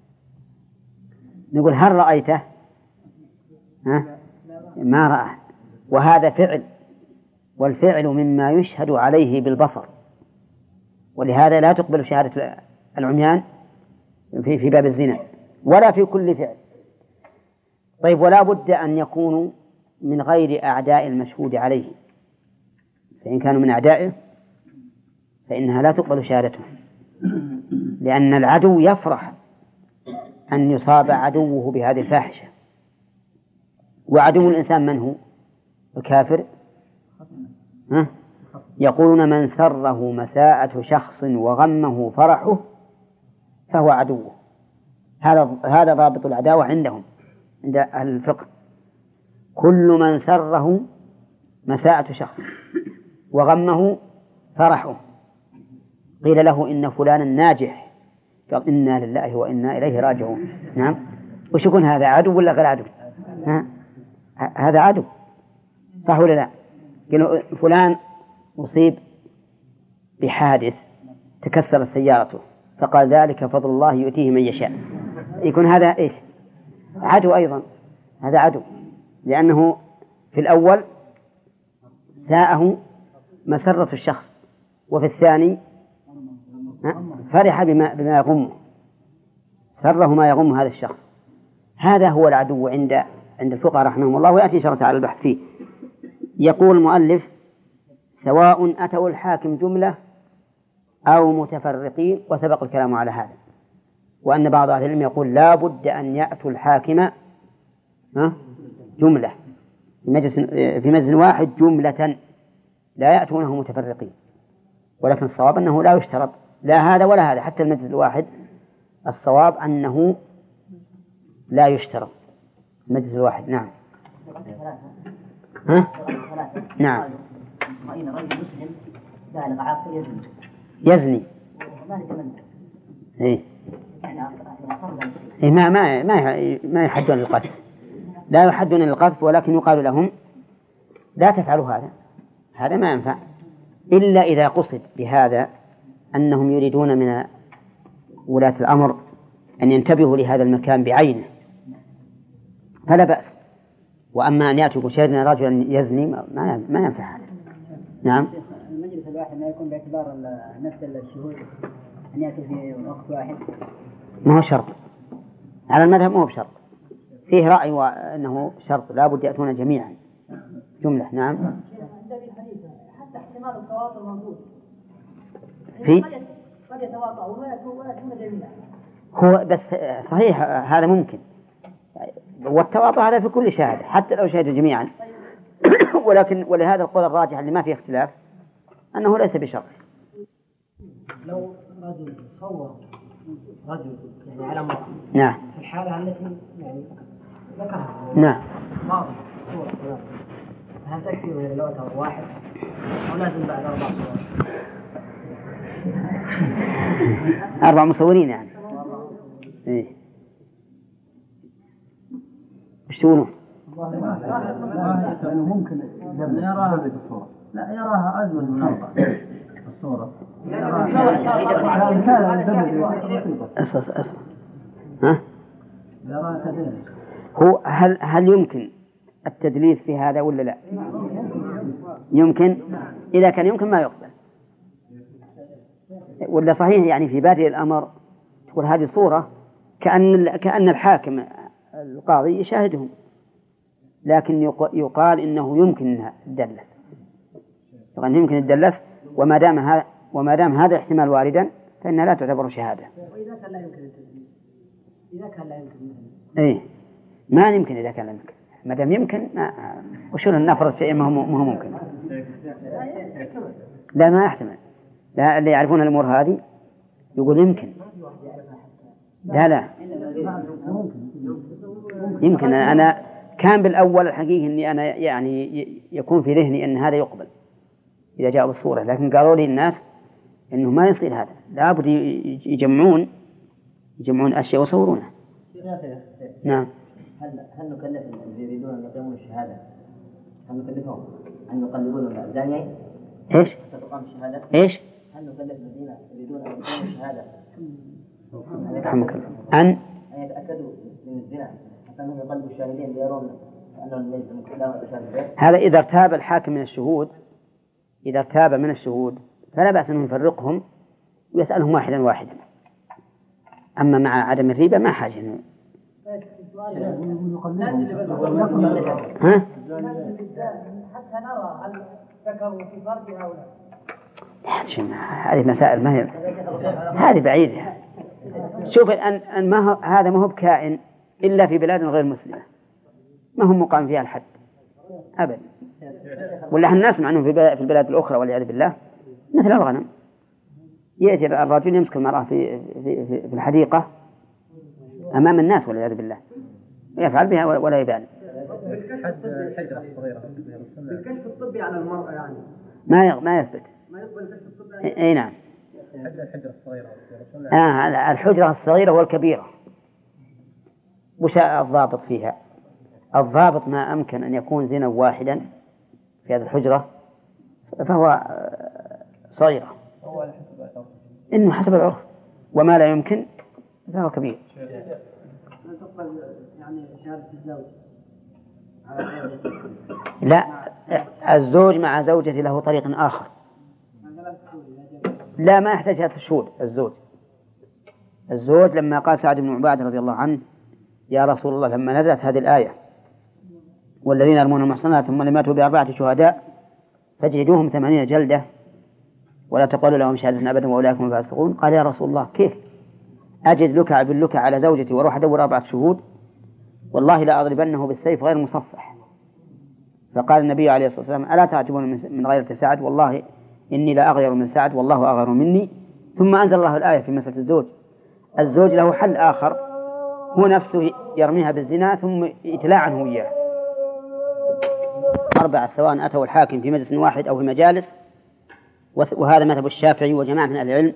Speaker 1: نقول هل رأيته؟ ها؟ ما رأى. وهذا فعل، والفعل مما يشهد عليه بالبصر، ولهذا لا تقبل شهادة العميان في في باب الزنا ولا في كل فعل. طيب ولا بد أن يكونوا من غير أعداء المشهود عليه، فإن كانوا من أعدائه فإنها لا تقبل شهادتهم، لأن العدو يفرح أن يصاب عدوه بهذه الفاحشة. وعدو الإنسان من هو؟ الكافر. ها؟ يقولون من سره مساءة شخص وغمه فرحه فهو عدوه. هذا هذا ضابط العداوة عندهم عند أهل الفقه. كل من سره مساءة شخص وغمه فرحه قيل له إن فلانا ناجح، قال إنا لله وإنا إليه راجعون. نعم، وش يكون هذا؟ عدو ولا غير عدو؟ ها؟ هذا عدو، صح ولا لا؟ قالوا فلان أصيب بحادث تكسرت سيارته، فقال ذلك فضل الله يؤتيه من يشاء. يكون هذا إيش؟ عدو أيضا، هذا عدو، لأنه في الأول ساءه مسرة الشخص، وفي الثاني فرح بما, بما يغمه، سره ما يغم هذا الشخص. هذا هو العدو عند عند الفقهاء رحمهم الله، ويأتي إن شاء الله تعالى البحث فيه. يقول المؤلف سواء أتوا الحاكم جملة أو متفرقين، وسبق الكلام على هذا، وأن بعض أهل العلم يقول لا بد أن يأتوا الحاكم جملة في مجلس في مجلس واحد جملة، لا يأتونه متفرقين. ولكن الصواب أنه لا يشترط لا هذا ولا هذا، حتى المجلس الواحد الصواب أنه لا يشترط المجلس الواحد. نعم. ها؟ نعم. يزني. إيه. إيه ما ما ما ما يحدون القذف، لا يحدون القذف، ولكن يقال لهم لا تفعلوا هذا، هذا ما ينفع، إلا إذا قصد بهذا أنهم يريدون من ولاة الأمر أن ينتبهوا لهذا المكان بعينه فلا بأس. وأما أن يأتوا بشهدنا رجلا يزني ما ما ينفع هذا. نعم.
Speaker 4: المجلس الواحد ما يكون باعتبار نفس الشهود أن يأتوا في وقت واحد،
Speaker 1: ما هو شرط على المذهب، ما هو بشرط، فيه رأي وأنه شرط لا بد يأتون جميعا جملة. نعم.
Speaker 4: حتى احتمال التواصل موجود،
Speaker 1: في
Speaker 4: قد يتواطؤون ويكون جميعا.
Speaker 1: هو بس صحيح هذا ممكن، والتواطؤ هذا في كل شهادة حتى لو شهدوا جميعا. ولكن ولهذا القول الراجح اللي ما فيه اختلاف أنه ليس بشرط.
Speaker 4: لو رجل صور رجل يعني على مرأة،
Speaker 1: نعم،
Speaker 4: في الحالة التي يعني ذكرها،
Speaker 1: نعم،
Speaker 4: واضح صورة، هل تكفي من لو أتى واحد أو لازم بعد أربع صور؟
Speaker 1: أربع مصورين يعني. إيه. إيش تقولون؟
Speaker 6: ممكن يراها بالصورة، لا يراها أجمل من أربع الصورة.
Speaker 1: أساس أساس ها؟ هو هل هل يمكن التدليس في هذا ولا لا؟ يمكن. إذا كان يمكن ما يقبل. ولا صحيح يعني في بادئ الأمر تقول هذه صورة كأن كأن الحاكم القاضي يشاهدهم، لكن يقال إنه يمكن أن يدلس، يعني يمكن يدلس، وما دام هذا وما دام هذا احتمال واردا فإنها لا تعتبر شهادة.
Speaker 4: وإذا كان لا يمكن التدليس، إذا كان لا يمكن
Speaker 1: إيه ما يمكن. إذا كان لا يمكن ما دام يمكن ما وشو النفرض شيء ما هو ما هو ممكن. لا ما يحتمل. لا اللي يعرفون الأمور هذه يقول يمكن. لا لا يمكن. أنا كان بالأول الحقيقة إني أنا يعني يكون في ذهني أن هذا يقبل إذا جاء بالصورة، لكن قالوا لي الناس إنه ما يصير هذا، لابد يجمعون يجمعون أشياء ويصورونها. نعم.
Speaker 3: هل هل نكلف الذين يريدون أن يقيمون الشهادة، هل نكلفهم أن يقلبون الزانيين؟
Speaker 1: إيش؟
Speaker 3: حتى تقام الشهادة؟
Speaker 1: إيش؟
Speaker 3: هل نكلف الذين يريدون أن يقيمون الشهادة
Speaker 1: رحمك الله أن
Speaker 3: أن يتأكدوا من الزنا حتى أنهم يقلبوا الشاهدين ليرون أنهم ليس من كلهم شاهدين؟
Speaker 1: هذا إذا ارتاب الحاكم من الشهود، إذا ارتاب من الشهود فلا بأس أنه يفرقهم ويسألهم واحدا واحدا. أما مع عدم الريبة ما حاجة إنه ها؟
Speaker 4: حتى نرى هل ذكروا في فرجها أو لا.
Speaker 1: هذه مسائل ما هي هذه بعيدة. شوف الآن أن ما هو هذا ما هو بكائن إلا في بلاد غير مسلمة، ما هم مقام فيها الحد أبدا. ولا الناس مع أنه في البلاد الأخرى والعياذ بالله مثل الغنم، يأتي الرجل يمسك المرأة في في في الحديقة أمام الناس والعياذ بالله ويفعل بها ولا يبالي.
Speaker 6: الكشف الطبي على المرأة يعني
Speaker 1: ما ما يثبت.
Speaker 6: ما يقبل الكشف الطبي.
Speaker 1: أي نعم.
Speaker 6: حد الحجرة الصغيرة.
Speaker 1: آه الحجرة الصغيرة والكبيرة. وش الضابط فيها؟ الضابط ما أمكن أن يكون زنا واحدا في هذه الحجرة فهو صغيرة، إنه حسب العرف، وما لا يمكن فهو كبير.
Speaker 6: لا تقبل يعني شهادة الزوج.
Speaker 1: لا الزوج مع زوجته له طريق آخر. لا ما يحتاج هذا الشهود. الزوج الزوج لما قال سعد بن عبادة رضي الله عنه يا رسول الله لما نزلت هذه الآية والذين يرمون المحصنات ثم لم يأتوا بأربعة شهداء فاجلدوهم ثمانين جلدة ولا تقولوا لهم شهادة أبدا وأولئك هم الفاسقون، قال يا رسول الله كيف أجد لك أبلك على زوجتي وأروح أدور أربعة شهود؟ والله لا أضربنه بالسيف غير مصفح. فقال النبي عليه الصلاة والسلام ألا تعجبون من غيرة سعد؟ والله إني لا أغير من سعد والله أغير مني. ثم أنزل الله الآية في مسألة الزوج. الزوج له حل آخر، هو نفسه يرميها بالزنا ثم يتلاعنه إياه. أربعة سواء أتوا الحاكم في مجلس واحد أو في مجالس، وهذا مذهب الشافعي وجماعة من أهل العلم،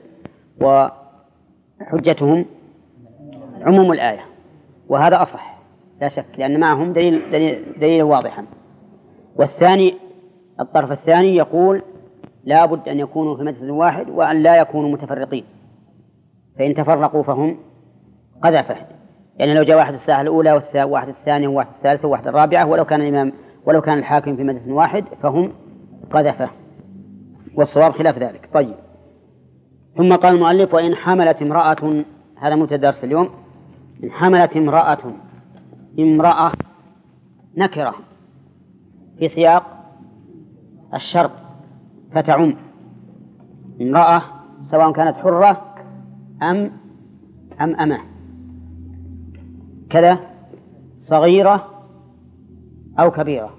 Speaker 1: وحجتهم عموم الآية، وهذا أصح لا شك لأن معهم دليل, دليل, دليل واضحا. والثاني الطرف الثاني يقول لا بد أن يكونوا في مجلس واحد وأن لا يكونوا متفرقين، فإن تفرقوا فهم قذفة. يعني لو جاء واحد الساعة الأولى وواحد الثانية وواحد الثالثة وواحد الرابعة ولو كان الإمام ولو كان الحاكم في مجلس واحد فهم قذفة، والصواب خلاف ذلك. طيب ثم قال المؤلف وإن حملت امرأة، هذا متدرس اليوم، إن حملت امرأة امرأة نكرة في سياق الشرط فتعم، امرأة سواء كانت حرة أم أم أمة، كذا صغيرة أو كبيرة.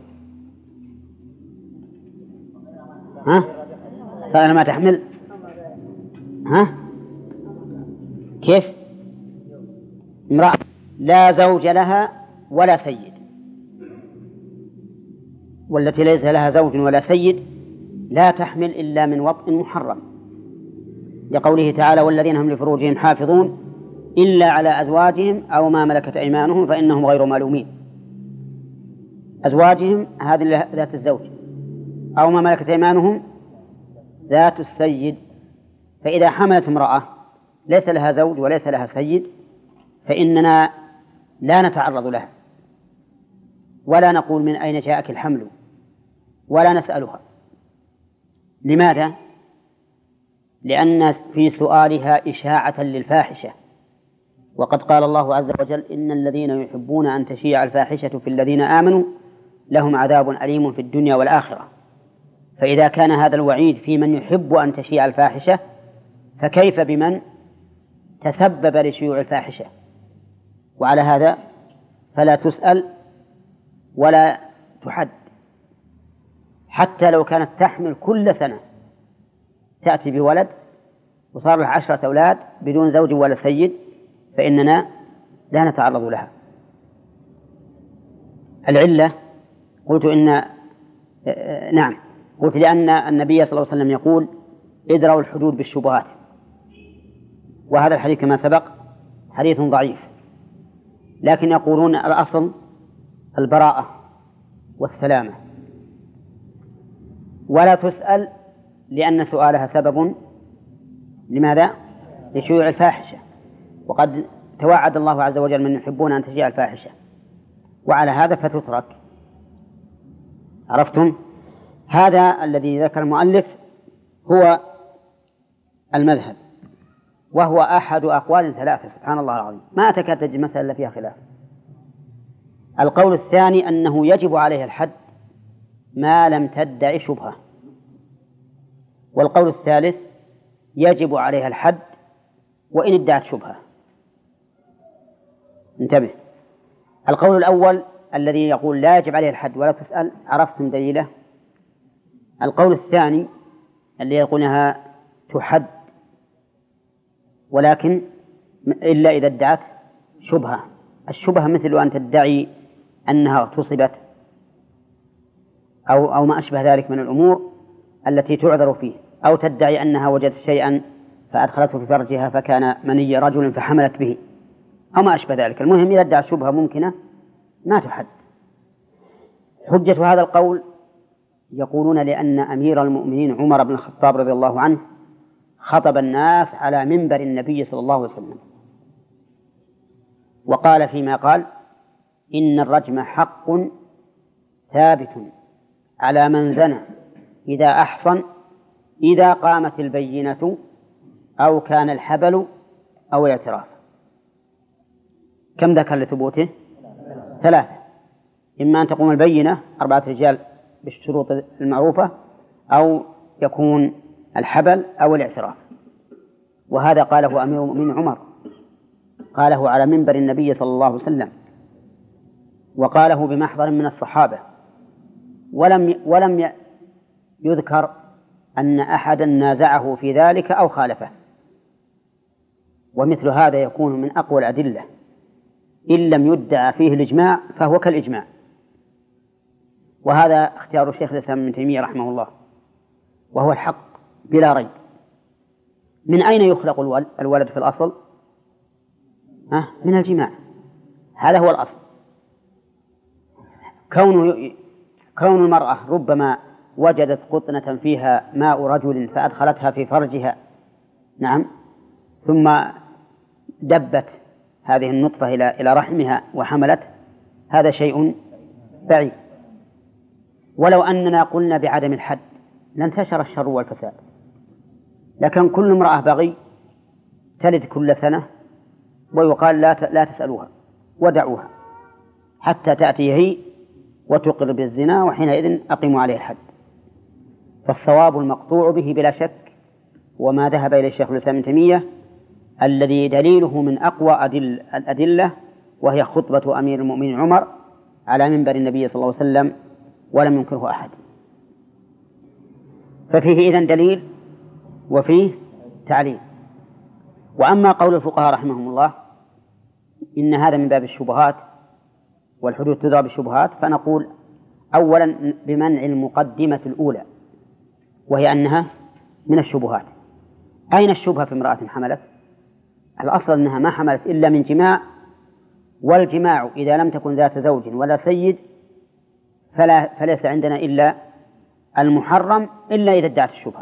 Speaker 1: ها؟ صغيرة ما تحمل. ها؟ كيف؟ امرأة لا زوج لها ولا سيد، والتي ليس لها زوج ولا سيد لا تحمل إلا من وطء محرم، لقوله تعالى: والذين هم لفروجهم حافظون إلا على أزواجهم أو ما ملكت أيمانهم فإنهم غير ملومين. أزواجهم هذه ذات الزوج، أو ما ملكت أيمانهم ذات السيد. فإذا حملت امرأة ليس لها زوج وليس لها سيد فإننا لا نتعرض لها، ولا نقول من أين جاءك الحمل، ولا نسألها. لماذا؟ لأن في سؤالها إشاعة للفاحشة، وقد قال الله عز وجل: إن الذين يحبون أن تشيع الفاحشة في الذين آمنوا لهم عذاب أليم في الدنيا والآخرة. فإذا كان هذا الوعيد في من يحب أن تشيع الفاحشة، فكيف بمن تسبب لشيوع الفاحشة؟ وعلى هذا فلا تسأل ولا تحد، حتى لو كانت تحمل كل سنة تأتي بولد وصار لها عشرة أولاد بدون زوج ولا سيد، فإننا لا نتعرض لها. العلة قلت إن نعم قلت لأن النبي صلى الله عليه وسلم يقول: ادروا الحدود بالشبهات، وهذا الحديث كما سبق حديث ضعيف، لكن يقولون الأصل البراءة والسلامة، ولا تسأل لأن سؤالها سبب لماذا؟ لشيوع الفاحشة، وقد توعد الله عز وجل من يحبون أن تشيع الفاحشة، وعلى هذا فتترك. عرفتم؟ هذا الذي ذكر المؤلف هو المذهب، وهو أحد أقوال ثلاثة، سبحان الله العظيم، ما تكاد تجد مسألة فيها خلاف. القول الثاني أنه يجب عليه الحد ما لم تدع شبهة، والقول الثالث يجب عليها الحد وإن ادعت شبهة. انتبه، القول الأول الذي يقول لا يجب عليه الحد ولا تسأل، عرفتم دليله. القول الثاني الذي يقولها تحد ولكن إلا إذا ادعت شبهة. الشبهة مثل أن تدعي أنها اغتصبت أو أو ما أشبه ذلك من الأمور التي تعذر فيه، أو تدعي أنها وجدت شيئا فأدخلته في فرجها فكان مني رجل فحملت به، أو ما أشبه ذلك. المهم إذا ادعت شبهة ممكنة ما تحد. حجة هذا القول يقولون لأن أمير المؤمنين عمر بن الخطاب رضي الله عنه خطب الناس على منبر النبي صلى الله عليه وسلم، وقال فيما قال: إن الرجم حق ثابت على من زنى إذا أحصن إذا قامت البينة أو كان الحبل أو الاعتراف. كم ذكر لثبوته؟ ثلاثة: إما أن تقوم البينة أربعة رجال بالشروط المعروفة، أو يكون الحبل أو الاعتراف. وهذا قاله أمير المؤمنين عمر، قاله على منبر النبي صلى الله عليه وسلم، وقاله بمحضر من الصحابة، ولم ولم يذكر أن أحدا نازعه في ذلك أو خالفه. ومثل هذا يكون من أقوى الأدلة، إن لم يدعى فيه الإجماع فهو كالإجماع. وهذا اختيار الشيخ الإسلام ابن تيمية رحمه الله، وهو الحق بلا ريب. من أين يخلق الولد في الأصل؟ أه؟ من الجماع، هذا هو الأصل. كون كون المرأة ربما وجدت قطنة فيها ماء رجل فأدخلتها في فرجها، نعم، ثم دبت هذه النطفة إلى إلى رحمها وحملت، هذا شيء بعيد. ولو أننا قلنا بعدم الحد لانتشر الشر والفساد، لكن كل امرأة بغي تلد كل سنة ويقال لا لا تسألوها ودعوها حتى تأتي هي وتقر بالزنا، وحينئذ أقيموا عليه الحد. فالصواب المقطوع به بلا شك وما ذهب إليه الشيخ الإسلام ابن تيمية الذي دليله من أقوى أدل الأدلة، وهي خطبة أمير المؤمنين عمر على منبر النبي صلى الله عليه وسلم ولم ينكره أحد. ففيه إذن دليل وفيه تعليل. وأما قول الفقهاء رحمهم الله إن هذا من باب الشبهات والحدود تضرب بالشبهات، فنقول أولا بمنع المقدمة الأولى وهي أنها من الشبهات. أين الشبهة في امرأة حملت؟ الأصل أنها ما حملت إلا من جماع، والجماع إذا لم تكن ذات زوج ولا سيد فلا فليس عندنا إلا المحرم إلا إذا ادعت الشبهة.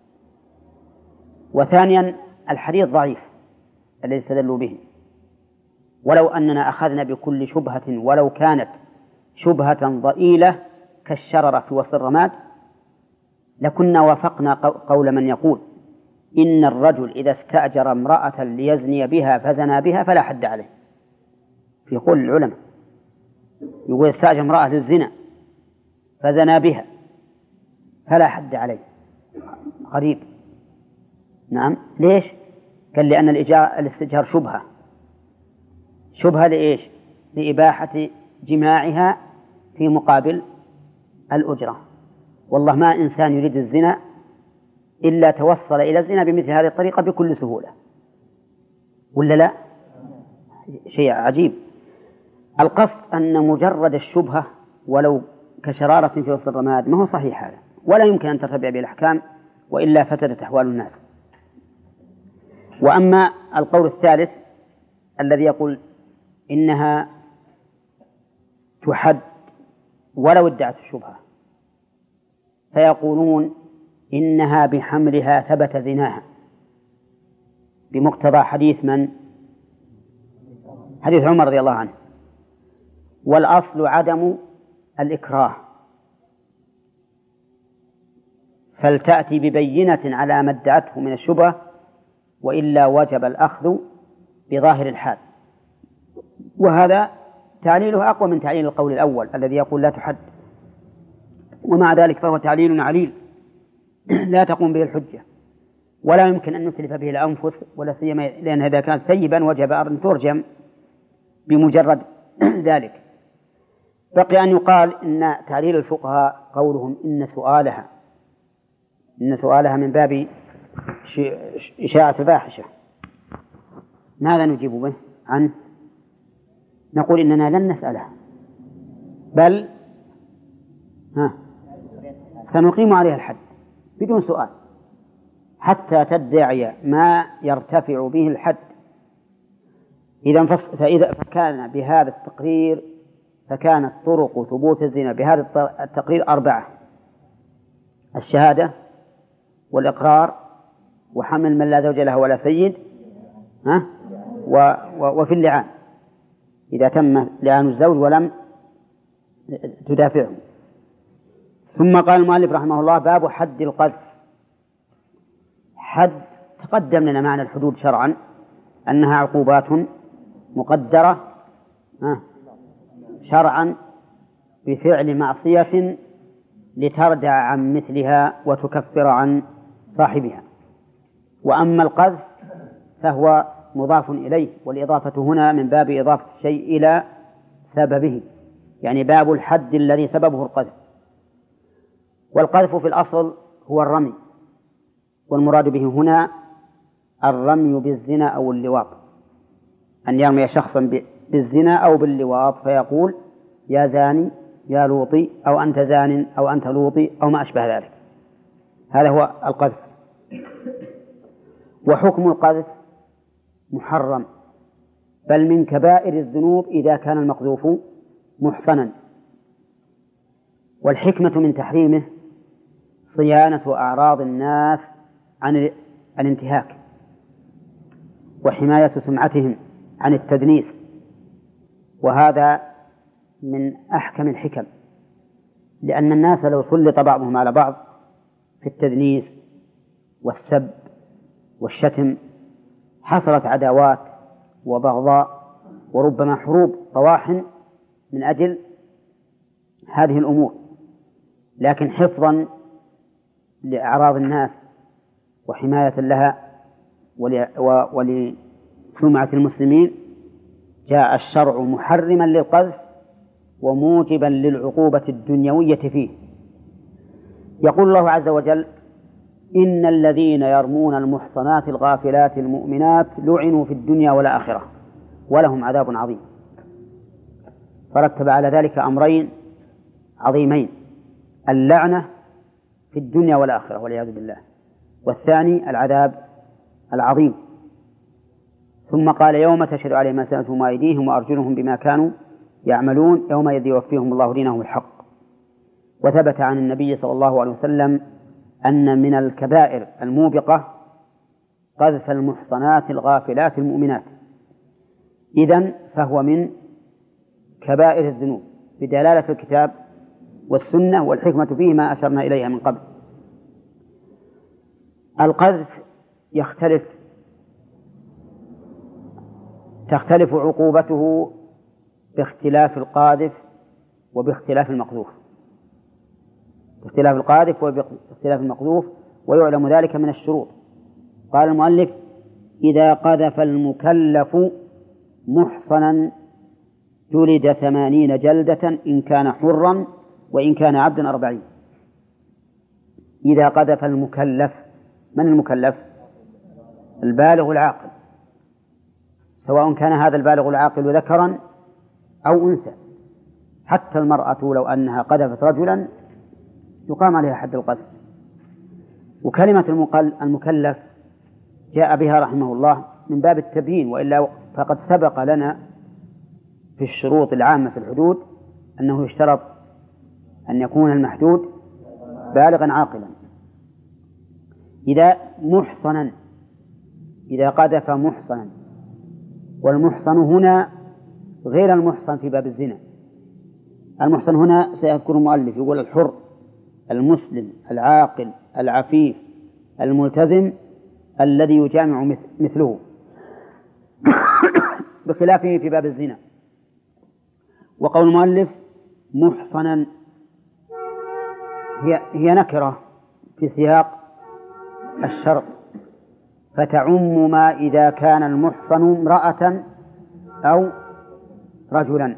Speaker 1: وثانيا الحديث ضعيف الذي استدلوا به، ولو أننا أخذنا بكل شبهة ولو كانت شبهة ضئيلة كالشررة في وسط الرماد لكنا وافقنا قول من يقول إن الرجل إذا استأجر امرأة ليزني بها فزنى بها فلا حد عليه. في قول العلماء يقول استأجر امرأة للزنا فزنى بها فلا حد عليه. غريب. نعم. ليش؟ قال لأن الاستئجار شبهة. شبهة لإيش؟ لإباحة جماعها في مقابل الأجرة. والله ما إنسان يريد الزنا إلا توصل إلى الزنا بمثل هذه الطريقة بكل سهولة، ولا لا؟ شيء عجيب. القصد أن مجرد الشبهة ولو كشرارة في وسط الرماد ما هو صحيح هذا، ولا يمكن أن ترتبع به الأحكام وإلا فسدت أحوال الناس. وأما القول الثالث الذي يقول إنها تحد ولو ادعت الشبهة، فيقولون إنها بحملها ثبت زناها بمقتضى حديث من؟ حديث عمر رضي الله عنه. والأصل عدم الإكراه، فلتأتي ببينة على ما ادعته من الشبهة وإلا وجب الأخذ بظاهر الحال. وهذا تعليله أقوى من تعليل القول الأول الذي يقول لا تحد، ومع ذلك فهو تعليل عليل لا تقوم به الحجة ولا يمكن أن نتلف به الأنفس، ولا سيما لأن إذا كانت ثيبا وجب أن ترجم بمجرد ذلك. بقي أن يقال إن تعليل الفقهاء قولهم إن سؤالها إن سؤالها من باب إشاعة الفاحشة. ماذا نجيب به عنه؟ نقول إننا لن نسألها، بل ها سنقيم عليها الحد بدون سؤال حتى تدعي ما يرتفع به الحد. إذا فإذا فكان بهذا التقرير فكانت طرق ثبوت الزنا بهذا التقرير أربعة: الشهادة والإقرار وحمل من لا زوج له ولا سيد ها و وفي اللعان إذا تم لعان الزوج ولم تدافعه. ثم قال المؤلف رحمه الله: باب حد القذف. حد تقدم لنا معنى الحدود شرعا أنها عقوبات مقدرة شرعا بفعل معصية لتردع عن مثلها وتكفر عن صاحبها. وأما القذف فهو مضاف إليه، والإضافة هنا من باب إضافة الشيء إلى سببه، يعني باب الحد الذي سببه القذف. والقذف في الأصل هو الرمي، والمراد به هنا الرمي بالزنا أو اللواط، أن يرمي شخصا بالزنا أو باللواط فيقول يا زاني يا لوطي أو أنت زان أو أنت لوطي أو ما أشبه ذلك. هذا هو القذف. وحكم القذف محرم، بل من كبائر الذنوب إذا كان المقذوف محصنا. والحكمة من تحريمه صيانة أعراض الناس عن الانتهاك وحماية سمعتهم عن التدنيس، وهذا من أحكم الحكم، لأن الناس لو سلط بعضهم على بعض في التدنيس والسب والشتم حصلت عداوات وبغضاء وربما حروب طواحن من أجل هذه الأمور. لكن حفظا لأعراض الناس وحماية لها ولسمعة المسلمين جاء الشرع محرما للقذف وموجبا للعقوبة الدنيوية فيه. يقول الله عز وجل: إن الذين يرمون المحصنات الغافلات المؤمنات لعنوا في الدنيا والآخرة ولهم عذاب عظيم. فرتب على ذلك أمرين عظيمين: اللعنة في الدنيا والآخرة والعياذ بالله، والثاني العذاب العظيم. ثم قال: يوم تشهد عليهم ألسنتهم وأيديهم وأرجلهم بما كانوا يعملون يومئذ يوفيهم الله دينهم الحق. وثبت عن النبي صلى الله عليه وسلم أن من الكبائر الموبقة قذف المحصنات الغافلات المؤمنات. إذن فهو من كبائر الذنوب بدلالة الكتاب والسنة، والحكمة فيه ما أشرنا إليها من قبل. القذف يختلف تختلف عقوبته باختلاف القاذف وباختلاف المقذوف، باختلاف القاذف وباختلاف المقذوف، ويعلم ذلك من الشروط. قال المؤلف: إذا قذف المكلف محصنا جلد ثمانين جلدة إن كان حرا وإن كان عبدا أربعين. إذا قذف المكلف، من المكلف؟ البالغ العاقل، سواء كان هذا البالغ العاقل ذكرا أو أنثى. حتى المرأة لو أنها قذفت رجلا يقام عليها حد القذف. وكلمة المكلف جاء بها رحمه الله من باب التبيين، وإلا فقد سبق لنا في الشروط العامة في الحدود أنه يشترط أن يكون المحدود بالغا عاقلا. إذا محصنا، إذا قذف محصنا، والمحصن هنا غير المحصن في باب الزنا. المحصن هنا سيذكر المؤلف يقول: الحر المسلم العاقل العفيف الملتزم الذي يجامع مثله، بخلافه في باب الزنا. وقول المؤلف محصنا هي هي نكرة في سياق الشرط، فتعم ما إذا كان المحصن امرأة أو رجلا.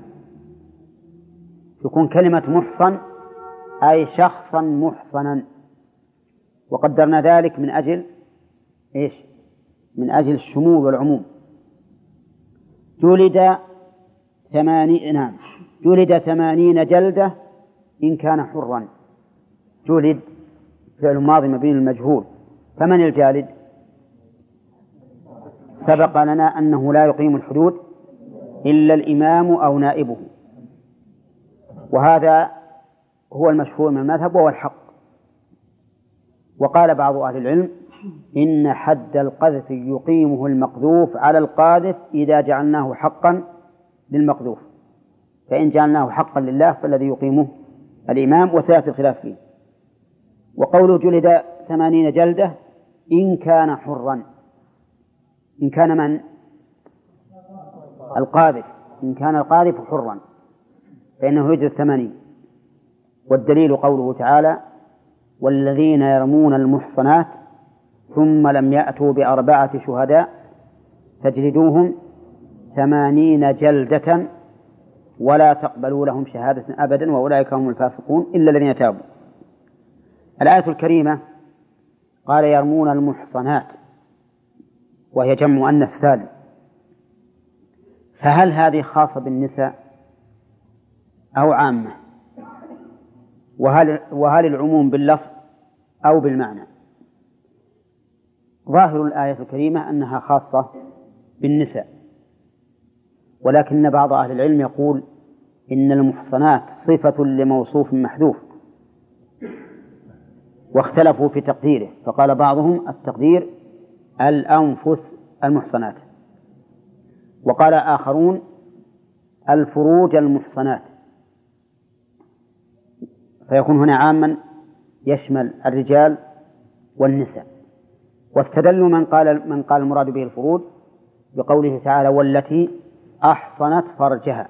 Speaker 1: يكون كلمة محصن أي شخصا محصنا، وقدرنا ذلك من أجل إيش؟ من أجل الشمول والعموم. جلد ثمانين نعم جلد ثمانين جلدة إن كان حرا. جلد فعل ماضي مبني للمجهول، فمن الجالد؟ سبق لنا أنه لا يقيم الحدود إلا الإمام أو نائبه، وهذا هو المشهور من المذهب وهو الحق. وقال بعض أهل العلم إن حد القذف يقيمه المقذوف على القاذف إذا جعلناه حقا للمقذوف، فإن جعلناه حقا لله فالذي يقيمه الإمام، وسيأتي الخلاف فيه. وقوله جلد ثمانين جلدة إن كان حرا، إن كان من؟ القاذف. إن كان القاذف حرا فإنه يجلد ثمانين. والدليل قوله تعالى: والذين يرمون المحصنات ثم لم يأتوا بأربعة شهداء فاجلدوهم ثمانين جلدة ولا تقبلوا لهم شهادة أبدا وأولئك هم الفاسقون إلا الذين تابوا. الآية الكريمة قال يرمون المحصنات، وهي جمع مؤنث سالم، فهل هذه خاصة بالنساء أو عامة؟ وهل, وهل العموم باللفظ أو بالمعنى؟ ظاهر الآية الكريمة أنها خاصة بالنساء، ولكن بعض أهل العلم يقول إن المحصنات صفة لموصوف محذوف، واختلفوا في تقديره، فقال بعضهم التقدير الأنفس المحصنات، وقال آخرون الفروج المحصنات، فيكون هنا عاما يشمل الرجال والنساء. واستدلوا من قال من قال المراد به الفروج بقوله تعالى: والتي أحصنت فرجها،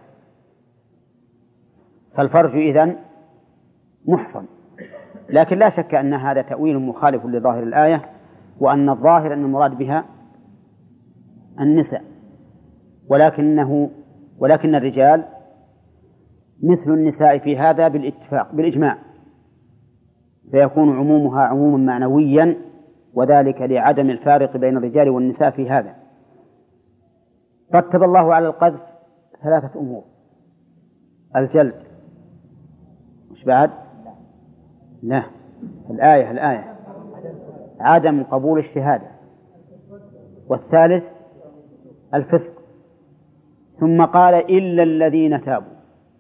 Speaker 1: فالفرج إذن محصن. لكن لا شك أن هذا تأويل مخالف لظاهر الآية، وأن الظاهر أن المراد بها النساء، ولكنه ولكن الرجال مثل النساء في هذا بالاتفاق بالإجماع، فيكون عمومها عموما معنويا، وذلك لعدم الفارق بين الرجال والنساء في هذا. رتب الله على القذف ثلاثة أمور: الجلد، مش بعد؟ لا، الآية الآية عدم قبول الشهادة، والثالث الفسق، ثم قال إلا الذين تابوا.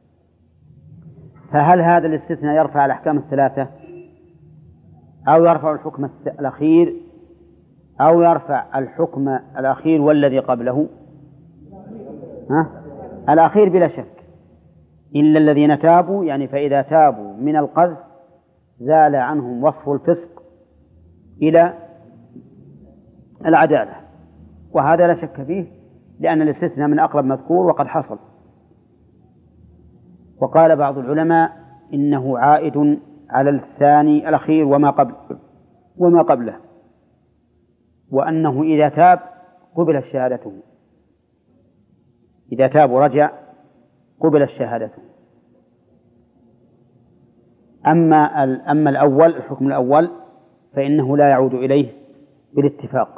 Speaker 1: فهل هذا الاستثناء يرفع الأحكام الثلاثة، أو يرفع الحكم الأخير، أو يرفع الحكم الأخير والذي قبله؟ ها؟ الأخير بلا شك، إلا الذين تابوا، يعني فإذا تابوا من القذف زال عنهم وصف الفسق إلى العدالة، وهذا لا شك فيه، لأن الاستثناء من أقرب مذكور وقد حصل. وقال بعض العلماء إنه عائد على الثاني الأخير وما قبل وما قبله، وأنه إذا تاب قبل شهادته، إذا تاب ورجع قبل شهادته. أما أما الأول، الحكم الأول، فإنه لا يعود إليه بالاتفاق،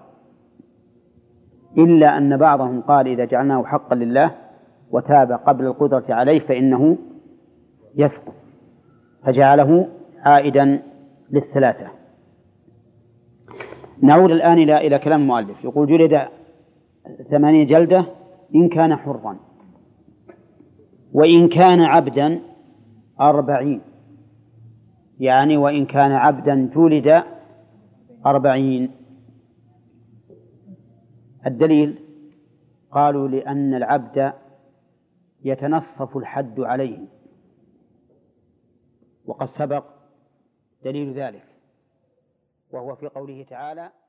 Speaker 1: إلا أن بعضهم قال إذا جعلناه حقا لله وتاب قبل القدرة عليه فإنه يسقط، فجعله عائدا للثلاثة. نعود الآن إلى إلى كلام المؤلف. يقول: جلد ثمانين جلدة إن كان حرا، وإن كان عبدا أربعين، يعني وإن كان عبدا جلد أربعين. الدليل قالوا لأن العبد يتنصف الحد عليه، وقد سبق دليل ذلك، وهو في قوله تعالى: